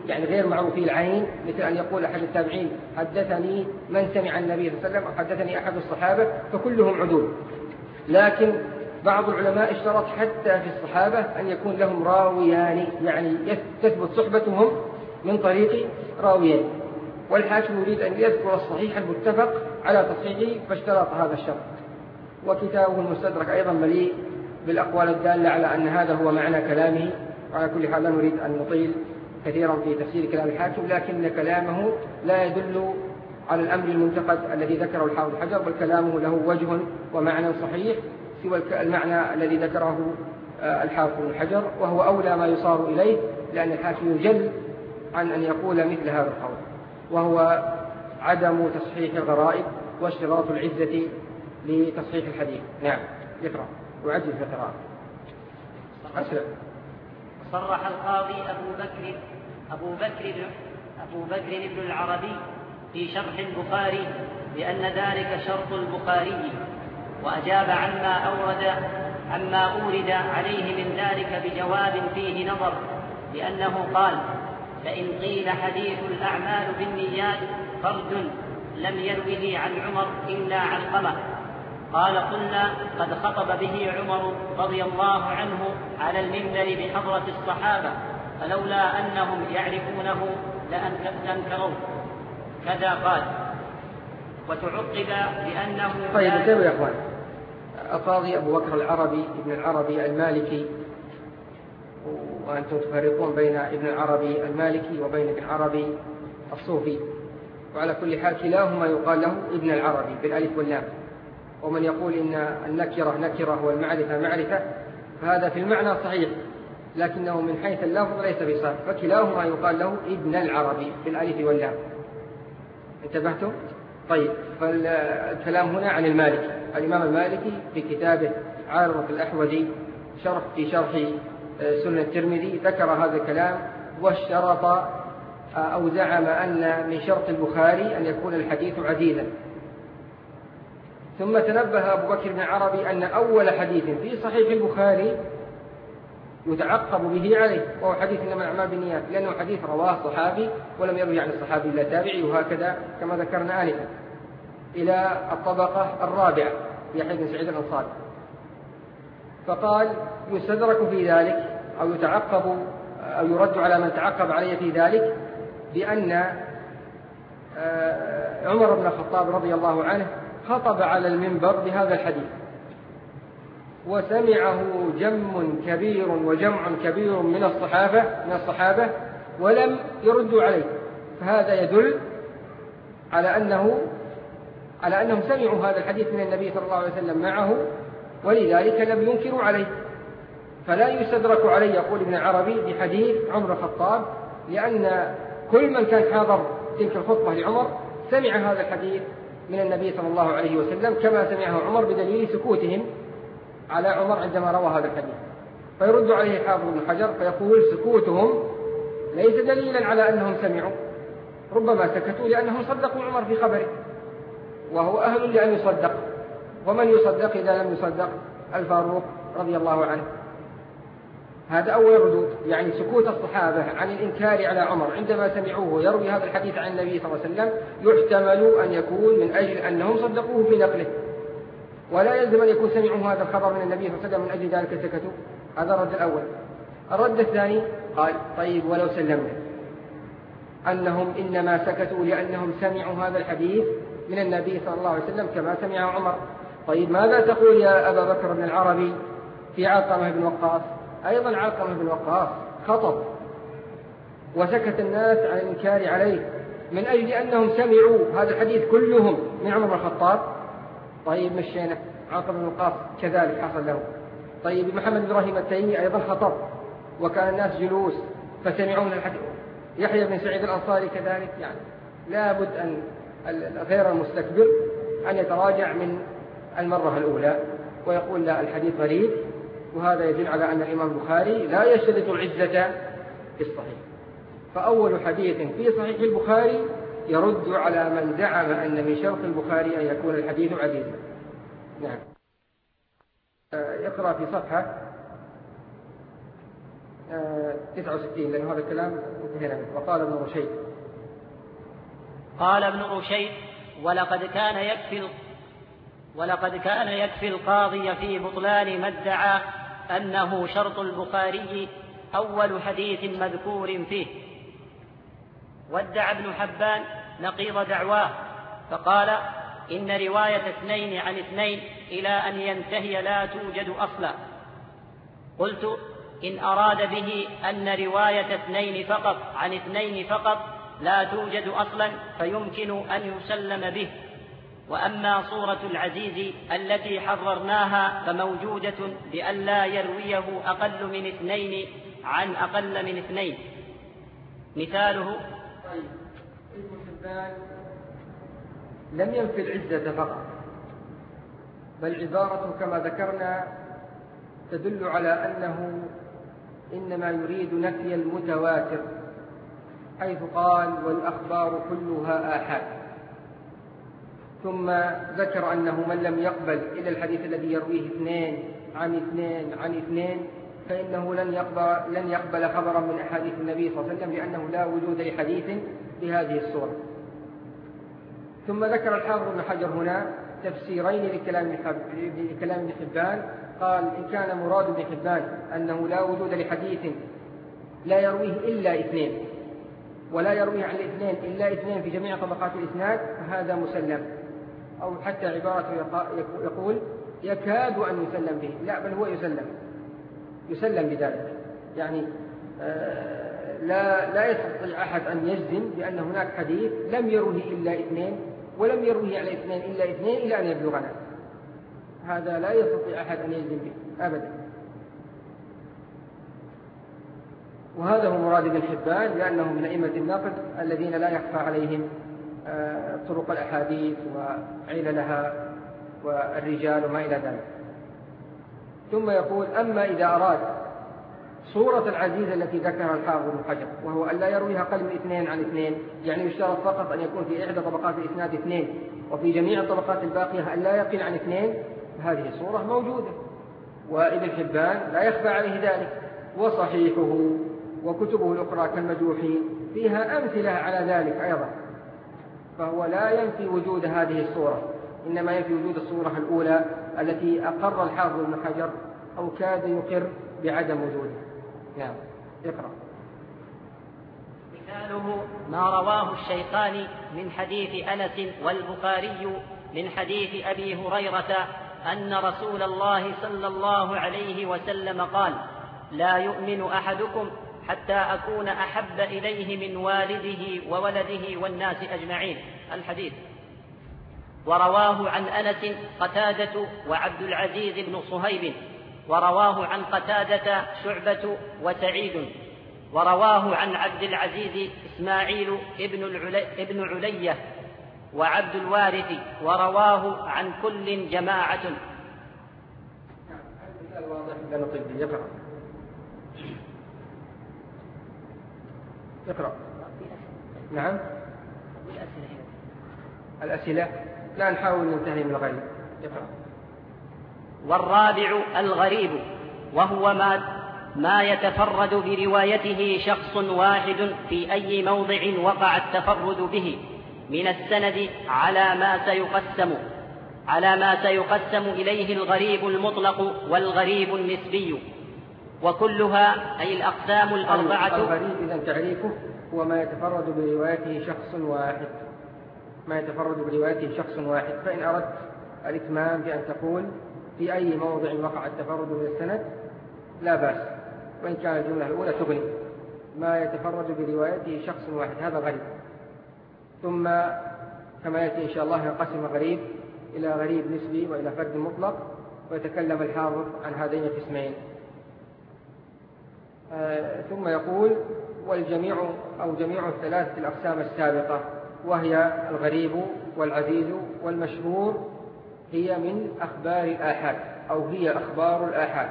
يعني غير معروفي العين، مثل أن يقول أحد التابعين حدثني من سمع النبي صلى الله عليه وسلم أو حدثني أحد الصحابة، فكلهم عدول. لكن بعض العلماء اشترط حتى في الصحابة أن يكون لهم راويان، يعني تثبت صحبتهم من طريق راويين. والحاكم يريد أن يذكر الصحيح المتفق على تصحيحه فاشترط هذا الشرط. وكتابه المستدرك أيضا مليء بالأقوال الدالة على أن هذا هو معنى كلامه. وعلى كل حال لا نريد أن نطيل كثيرا في تفسير كلام الحاكم، لكن كلامه لا يدل على الأمر المنتقد الذي ذكره الحافظ حجر، بل كلامه له وجه ومعنى صحيح سوى المعنى الذي ذكره الحافظ حجر، وهو أولى ما يصار إليه، لأن الحاكم يجل عن أن يقول مثل هذا القول، وهو عدم تصحيح الغرائب واشتراط العزة لتصحيح الحديث. نعم يقرأ وعجل في القراءة. أسلم. صرح القاضي أبو بكر أبو بكر أبو بكر بن العربي في شرح البخاري بأن ذلك شرط البخاري، وأجاب عما أورد عما أورد عليه من ذلك بجواب فيه نظر، لأنه قال: فإن قيل حديث الأعمال بالنيات فرد لم يروه عن عمر إلا علقمة، قال: قلنا قد خطب به عمر رضي الله عنه على المنبر بحضرة الصحابة، فلولا أنهم يعرفونه لأنكروه، كذا قال. وتعقب بأنه طيب انتبهوا يا أخوان، القاضي أبو بكر العربي ابن العربي المالكي، وأنتم تفرقون بين ابن العربي المالكي وبين ابن العربي الصوفي، وعلى كل حال كلاهما يقال له ابن العربي بالألف واللام. ومن يقول إن النكرة نكرة والمعرفة معرفة فهذا في المعنى صحيح، لكنه من حيث اللفظ ليس بصحيح، فكلاهما يقال له ابن العربي بالألف واللام. انتبهتم؟ طيب، فالكلام هنا عن المالكي. الإمام المالكي في كتابه عارضة الأحوذي شرح في شرح سنة الترمذي ذكر هذا الكلام، واشترط أو زعم أن من شرط البخاري أن يكون الحديث عزيزا. ثم تنبه أبو بكر بن عربي أن أول حديث في صحيح البخاري يتعقب به عليه وهو حديث إنما الأعمال بالنيات، لأنه حديث رواه صحابي ولم يروي عن الصحابي إلا تابعي، وهكذا كما ذكرنا آنفا إلى الطبقة الرابعة يحيى بن سعيد الأنصاري. فقال: يستدرك في ذلك أو يتعقب أو يرد على من تعقب عليه في ذلك بأن عمر بن الخطاب رضي الله عنه خطب على المنبر بهذا الحديث، وسمعه جم كبير وجمع كبير من الصحابة من الصحابة ولم يردوا عليه، فهذا يدل على أنه على أنهم سمعوا هذا الحديث من النبي صلى الله عليه وسلم معه، ولذلك لم ينكروا عليه. فلا يستدرك عليه، يقول ابن عربي، بحديث عمر الخطاب، لأن كل من كان حاضر تلك الخطبة لعمر سمع هذا الحديث من النبي صلى الله عليه وسلم كما سمعه عمر، بدليل سكوتهم على عمر عندما روى هذا الحديث. فيرد عليه الحافظ ابن حجر فيقول: سكوتهم ليس دليلا على أنهم سمعوا، ربما سكتوا لأنهم صدقوا عمر في خبره، وهو أهل لأن يصدق. ومن يصدق إذا لم يصدق؟ الفاروق رضي الله عنه. هذا أول ردود، يعني سكوت الصحابة عن الإنكار على عمر عندما سمعوه يروي هذا الحديث عن النبي صلى الله عليه وسلم يحتمل أن يكون من أجل أنهم صدقوه في نقله، ولا يلزم أن يكون سمعوا هذا الخبر من النبي صلى الله عليه وسلم من أجل ذلك سكتوا. هذا الرد الأول. الرد الثاني قال: طيب، ولو سلمنا أنهم إنما سكتوا لأنهم سمعوا هذا الحديث من النبي صلى الله عليه وسلم كما سمعه عمر، طيب ماذا تقول يا أبا بكر بن العربي في علقمة بن وقاص؟ أيضا علقمة بن وقاص خطب وسكت الناس عن الإنكار عليه من أجل أنهم سمعوا هذا الحديث كلهم من عمر بن الخطاب. طيب مشينا علقمة بن وقاص كذلك حصل له. طيب محمد بن إبراهيم التيمي أيضا خطب وكان الناس جلوس فسمعوا من الحديث. يحيى بن سعيد الأنصاري كذلك. يعني لا بد أن غير المستكبر أن يتراجع من المرة الأولى ويقول: لا، الحديث غريب. وهذا يدل على أن الإمام البخاري لا يشترط العزة في الصحيح. فأول حديث في صحيح البخاري يرد على من زعم أن من شرط البخاري أن يكون الحديث عزيزا. نعم. يقرأ في صفحة تسعة وستين، لأن هذا الكلام انتهينا منه. وقال ابن رشيد قال ابن رشيد ولقد كان يكفي ولقد كان يكفي القاضي في بطلان ما ادعى أنه شرط البخاري أول حديث مذكور فيه. وادعى ابن حبان نقيض دعواه فقال إن رواية اثنين عن اثنين إلى أن ينتهي لا توجد أصلا. قلت إن أراد به أن رواية اثنين فقط عن اثنين فقط لا توجد أصلا فيمكن أن يسلم به، وأما صورة العزيز التي حررناها فموجودة بأن لا يرويه أقل من اثنين عن أقل من اثنين. مثاله طيب ابن حبان لم ينفي العزة فقط، بل عبارته كما ذكرنا تدل على أنه إنما يريد نفي المتواتر، حيث قال والأخبار كلها آحاد، ثم ذكر أنه من لم يقبل إلى الحديث الذي يرويه اثنين عن اثنين عن اثنين فإنه لن يقبل, لن يقبل خبرا من أحاديث النبي صلى الله عليه وسلم، لأنه لا وجود لحديث بهذه الصورة. ثم ذكر الحافظ ابن حجر هنا تفسيرين لكلام ابن حبان. قال إن كان مراد ابن حبان أنه لا وجود لحديث لا يرويه إلا اثنين ولا يرويه عن الاثنين إلا اثنين في جميع طبقات الإسناد فهذا مسلم، أو حتى عبارته يقول يكاد أن يسلم به، لا بل هو يسلم يسلم بذلك، يعني لا لا يستطيع أحد أن يجزم بأن هناك حديث لم يروه إلا اثنين ولم يروه على اثنين إلا اثنين إلى أن يبلغنا، هذا لا يستطيع أحد أن يجزم به أبدا. وهذا هو مراد ابن حبان، لأنه من أئمة النقد الذين لا يخفى عليهم طرق الأحاديث وعللها والرجال وما إلى ذلك. ثم يقول أما إذا أراد صورة العزيز التي ذكرها الحافظ ابن حجر، وهو أن لا يرويها أقل من اثنين عن اثنين، يعني يشترط فقط أن يكون في إحدى طبقات الإسناد اثنين وفي جميع الطبقات الباقية أن لا يقل عن اثنين، هذه الصورة موجودة وابن حبان لا يخفى عليه ذلك. وصحيحه وكتبه الأخرى كالمجروحين فيها أمثلة على ذلك أيضا، فهو لا ينفي وجود هذه الصورة، إنما ينفي وجود الصورة الأولى التي أقر الحافظ ابن حجر أو كاد يقر بعدم وجودها. نعم اقرأ. مثاله ما رواه الشيخان من حديث أنس والبخاري من حديث أبي هريرة أن رسول الله صلى الله عليه وسلم قال لا يؤمن أحدكم حتى أكون أحب إليه من والده وولده والناس أجمعين الحديث. ورواه عن أنس قتادة وعبد العزيز بن صهيب، ورواه عن قتادة شعبة وسعيد، ورواه عن عبد العزيز إسماعيل ابن, العلي ابن علية وعبد الوارث، ورواه عن كل جماعة. يقرأ يقرأ نعم الأسئلة لا نحاول ننتهي من الغريب. يقرأ. والرابع الغريب، وهو ما ما يتفرد بروايته شخص واحد في أي موضع وقع التفرد به من السند على ما سيقسم على ما سيقسم إليه الغريب المطلق والغريب النسبي، وكلها أي الأقسام الأربعة. الغريب إذن تعريفه هو ما يتفرد بروايته شخص واحد، ما يتفرد بروايته شخص واحد. فإن أردت الإتمام بأن تقول في أي موضع وقع التفرد من السند لا بأس، وإن كان الجملة الأولى تغني. ما يتفرد بروايته شخص واحد هذا غريب. ثم كما يأتي إن شاء الله ينقسم غريب إلى غريب نسبي وإلى فرد مطلق، ويتكلم الحافظ عن هذين القسمين. آه ثم يقول والجميع أو جميع الثلاثة الأقسام السابقة، وهي الغريب والعزيز والمشهور، هي من أخبار الآحاد أو هي أخبار الآحاد.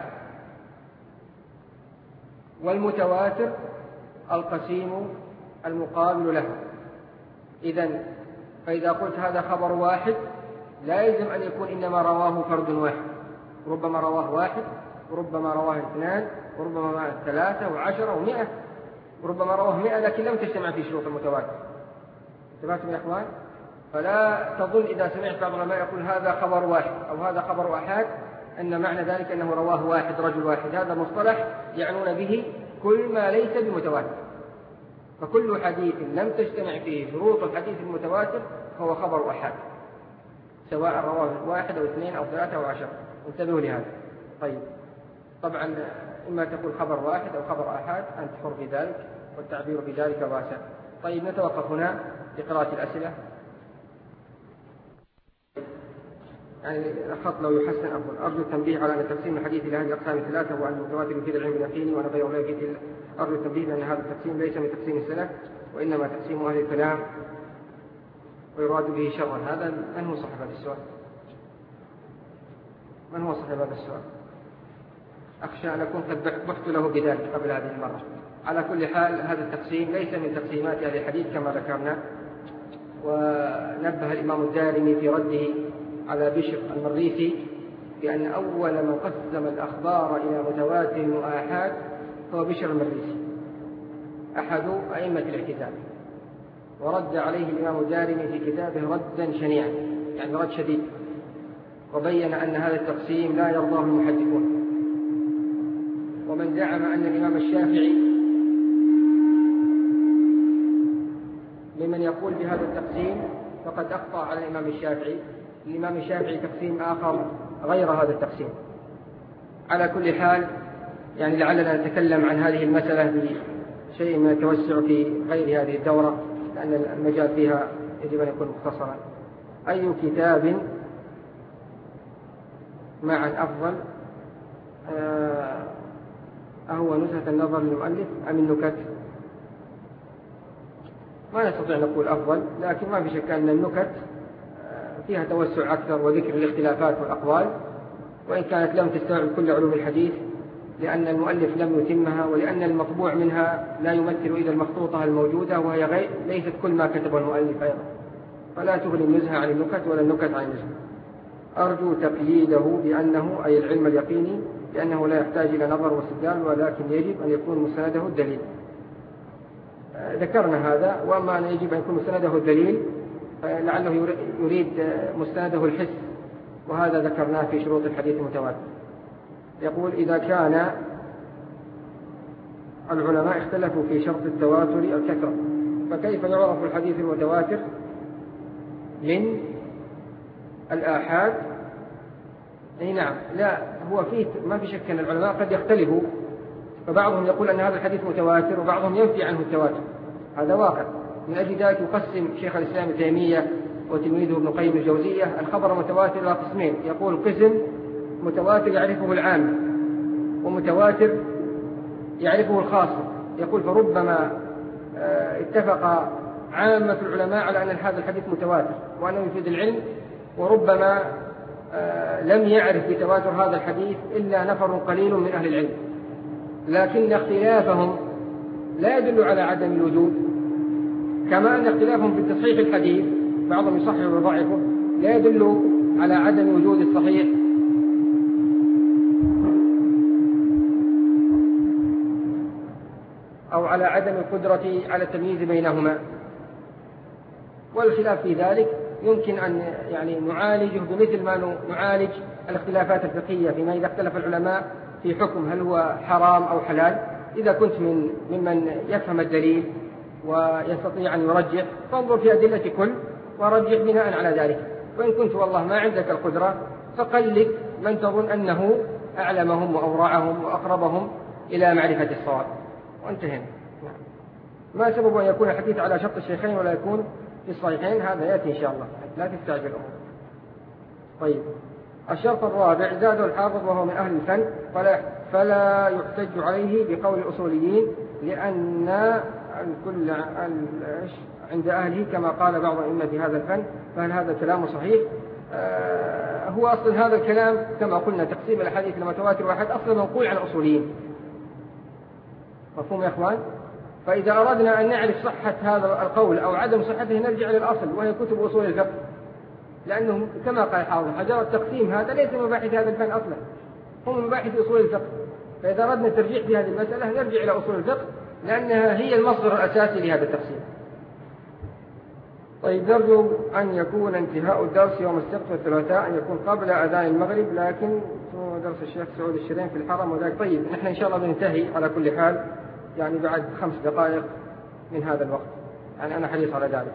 والمتواتر القسيم المقابل له. إذن فإذا قلت هذا خبر واحد لا يلزم أن يكون إنما رواه فرد واحد، ربما رواه واحد وربما رواه اثنان وربما ثلاثة وعشرة ومئة، وربما رواه مئة لكن لم تجتمع في شروط المتواتر. انتبهتم يا إخوان؟ فلا تظن إذا سمعت بعض العلماء يقول هذا خبر واحد أو هذا خبر أحاد أن معنى ذلك أنه رواه واحد رجل واحد. هذا مصطلح يعنون به كل ما ليس بمتواتر. فكل حديث لم تجتمع فيه شروط الحديث المتواتر فهو خبر أحاد، سواء رواه واحد أو اثنين أو ثلاثة أو عشرة. انتبهوا لهذا. طيب، طبعا إما تقول خبر واحد أو خبر أحاد، أنت حر في ذلك، والتعبير بذلك واسع. طيب، نتوقف هنا لقراءة الأسئلة. يعني الخط لو يحسن أفضل. أرجو التنبيه على أن تقسيم الحديث إلى هذه الأقسام الثلاثة، وأن المتواتر يفيد العلم اليقيني وأن غيره لا يفيد. أرجو التنبيه لأن هذا التقسيم ليس من تقسيم السلف، وإنما تقسيم أهل الكلام ويراد به شرا. هذا من هو صاحب هذا السؤال؟ من هو صاحب هذا السؤال؟ أخشى أن أكون قد بحثت له بذلك قبل هذه المرة. على كل حال، هذا التقسيم ليس من تقسيمات أهل الحديث كما ذكرنا. ونبه الإمام الدارمي في رده على بشر المريسي بأن أول من قسم الأخبار إلى متواتر وآحاد هو بشر المريسي أحد أئمة الاعتزال، ورد عليه الإمام الدارمي في كتابه ردا شنيعا، يعني رد شديد، وبين أن هذا التقسيم لا يرضاه المحدثون. ومن زعم أن الإمام الشافعي ممن يقول بهذا التقسيم فقد أخطأ على الإمام الشافعي. الإمام الشافعي تقسيم آخر غير هذا التقسيم. على كل حال، يعني لعلنا نتكلم عن هذه المسألة بشيء من التوسع في غير هذه الدورة، لأن المجال فيها يجب أن يكون مختصرا. أي كتاب معا أفضل، أهو نزهة النظر للمؤلف أم النكت؟ ما نستطيع نقول أفضل، لكن ما في شك أن النكت فيها توسع أكثر وذكر الاختلافات والأقوال، وإن كانت لم تستوعب كل علوم الحديث لأن المؤلف لم يتمها، ولأن المطبوع منها لا يمثل إذا المخطوطة الموجودة، وهي غير ليست كل ما كتبه المؤلف أيضا، فلا تغني النزهة عن النكت ولا النكت عن النزهة. أرجو تقييده بأنه أي العلم اليقيني لأنه لا يحتاج إلى نظر واستدلال، ولكن يجب أن يكون مستنده الدليل. ذكرنا هذا. وأما أن يجب أن يكون مستنده الدليل لعله يريد مستنده الحس، وهذا ذكرناه في شروط الحديث المتواتر. يقول: إذا كان العلماء اختلفوا في شرط التواتر الكثرة، فكيف يعرف الحديث المتواتر من الآحاد؟ أي نعم، لا هو فيه ما في شك أن العلماء قد يختلفوا، فبعضهم يقول أن هذا الحديث متواتر وبعضهم ينفي عنه التواتر، هذا واقع. من أجل ذلك يقسم شيخ الإسلام ابن تيمية وتلميذه ابن قيم الجوزية الخبر متواتر إلى قسمين. يقول: قسم متواتر يعرفه العام، ومتواتر يعرفه الخاص. يقول: فربما اتفق عامة العلماء على أن هذا الحديث متواتر وأنه يفيد العلم، وربما لم يعرف بتواتر هذا الحديث إلا نفر قليل من أهل العلم، لكن اختلافهم لا يدل على عدم الوجود، كما أن اختلافهم في تصحيح الحديث، بعضهم يصحح ويضعفه، لا يدل على عدم وجود الصحيح أو على عدم القدرة على التمييز بينهما. والخلاف في ذلك يمكن أن يعني نعالجه بمثل ما نعالج الاختلافات الفقهية فيما إذا اختلف العلماء في حكم هل هو حرام أو حلال. إذا كنت من ممن يفهم الدليل ويستطيع أن يرجح، فانظر في أدلة كل ورجح بناء على ذلك. وإن كنت والله ما عندك القدرة فقلد من تظن أنه أعلمهم وأورعهم وأقربهم إلى معرفة الصواب، وانتهينا. ما سبب أن يكون الحديث على شرط الشيخين ولا يكون في الصحيحين؟ هذا يأتي إن شاء الله، لا تستعجل الأمور. طيب، الشرط الرابع: زاد الحافظ وهو من أهل الفن فلا, فلا يحتج عليه بقول الأصوليين لأن الكل عند أهله كما قال بعض أئمة هذا الفن. فهل هذا الكلام صحيح؟ آه هو أصل هذا الكلام كما قلنا تقسيم الأحاديث لمتواتر واحد أصلا منقول عن الأصوليين. مفهوم يا إخوان؟ فإذا أردنا أن نعرف صحة هذا القول أو عدم صحته نرجع للأصل، وهي كتب أصول الفقه، لأنه كما قال حافظ حجر التقسيم هذا ليس من مباحث هذا الفن أصلا، هم من مباحث أصول الفقه. فإذا أردنا الترجيح في هذه المسألة نرجع إلى أصول الفقه لأنها هي المصدر الأساسي لهذا التقسيم. طيب، نرجو أن يكون انتهاء الدرس يوم السبت والثلاثاء، أن يكون قبل أذان المغرب، لكن درس الشيخ سعود الشرين في الحرم وذلك. طيب، نحن إن شاء الله بننتهي على كل حال يعني بعد خمس دقائق من هذا الوقت، يعني أنا حريص على ذلك.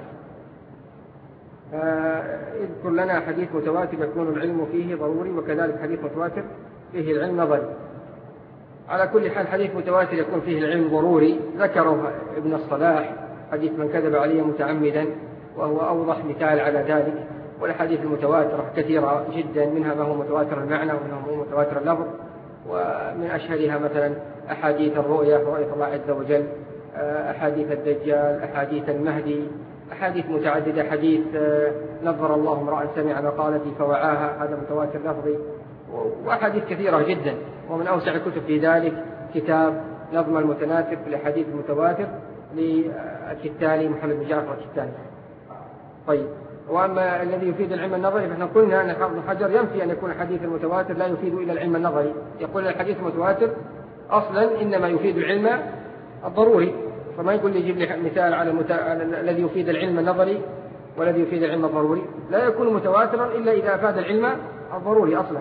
اذكر لنا حديث متواتر يكون العلم فيه ضروري، وكذلك حديث متواتر فيه العلم نظري. على كل حال حديث متواتر يكون فيه العلم ضروري ذكره ابن الصلاح، حديث من كذب علي متعمدا، وهو أوضح مثال على ذلك. والحديث المتواترة كثيرة جدا، منها ما هو متواتر المعنى ومنها ما هو متواتر اللفظ، ومن أشهرها مثلا أحاديث الرؤيا، رؤية الله عز وجل، أحاديث الدجال، أحاديث المهدي، أحاديث متعددة، حديث نظر الله امرأ سمع مقالتي فوعاها، هذا متواتر لفظي، وأحاديث كثيرة جدا. ومن أوسع الكتب في ذلك كتاب نظم المتناثر في الأحاديث المتواتر للكتاني محمد بن جعفر الكتاني. طيب، وأما الذي يفيد العلم النظري فإحنا قلنا أن حافظ بن حجر ينفي أن يكون الحديث المتواتر لا يفيد إلا العلم النظري، يقول الحديث المتواتر أصلا إنما يفيد العلم الضروري، فما يقول لي يجيب لي مثال على, المت... على الذي يفيد العلم النظري والذي يفيد العلم الضروري، لا يكون متواترا إلا إذا أفاد العلم الضروري أصلا.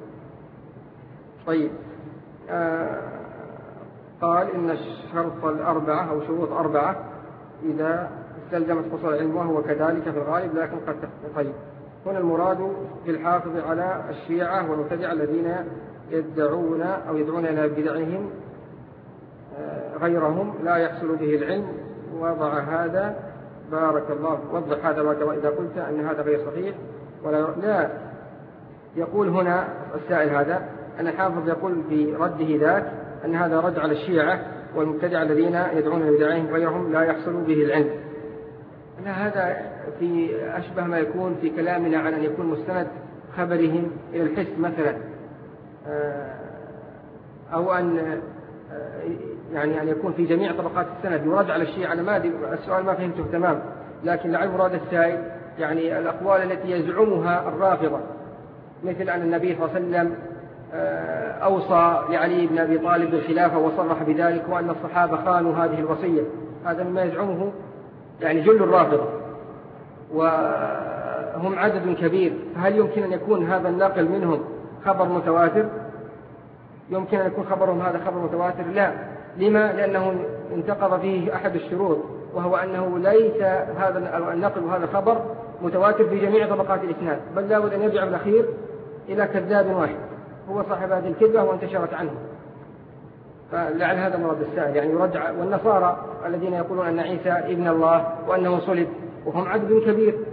طيب، آه قال إن الشرط الأربعة أو شروط أربعة إذا استلزمت حصول العلم، وهو كذلك في الغالب لكن قد تختلف. طيب، هنا المراد في الحافظ على الشيعة والمبتدعة الذين يدعون أو يدعون إلى بدعهم غيرهم لا يحصل به العلم. وضع هذا بارك الله، وضح هذا إذا قلت أن هذا غير صحيح. ولا لا يقول هنا السائل هذا أن الحافظ يقول في رده ذاك أن هذا رد على الشيعة والمبتدعة الذين يدعون إلى بدعهم غيرهم لا يحصل به العلم. هذا في أشبه ما يكون في كلامنا عن أن يكون مستند خبرهم إلى الحس مثلا، أو أن يعني أن يكون في جميع طبقات السند يرد على الشيعة. أنا ما أدري، السؤال ما فهمته تمام، لكن لعل مراد السائل يعني الأقوال التي يزعمها الرافضة، مثل أن النبي صلى الله عليه وسلم أوصى لعلي بن أبي طالب بالخلافة وصرح بذلك، وأن الصحابة خانوا هذه الوصية، هذا مما يزعمه يعني جل الرافضة، وهم عدد كبير. فهل يمكن أن يكون هذا الناقل منهم خبر متواتر؟ يمكن أن يكون خبرهم هذا خبر متواتر؟ لا. لما؟ لأنه انتقض فيه أحد الشروط، وهو أنه ليس هذا النقل وهذا الخبر متواتر في جميع طبقات الإسناد، بل لا بد أن يرجع بالأخير إلى كذاب واحد هو صاحب هذه الكذبة وانتشرت عنه. فلعل هذا مراد السائل، يعني يرجع. والنصارى الذين يقولون أن عيسى ابن الله وأنه صلب، وهم عدد كبير،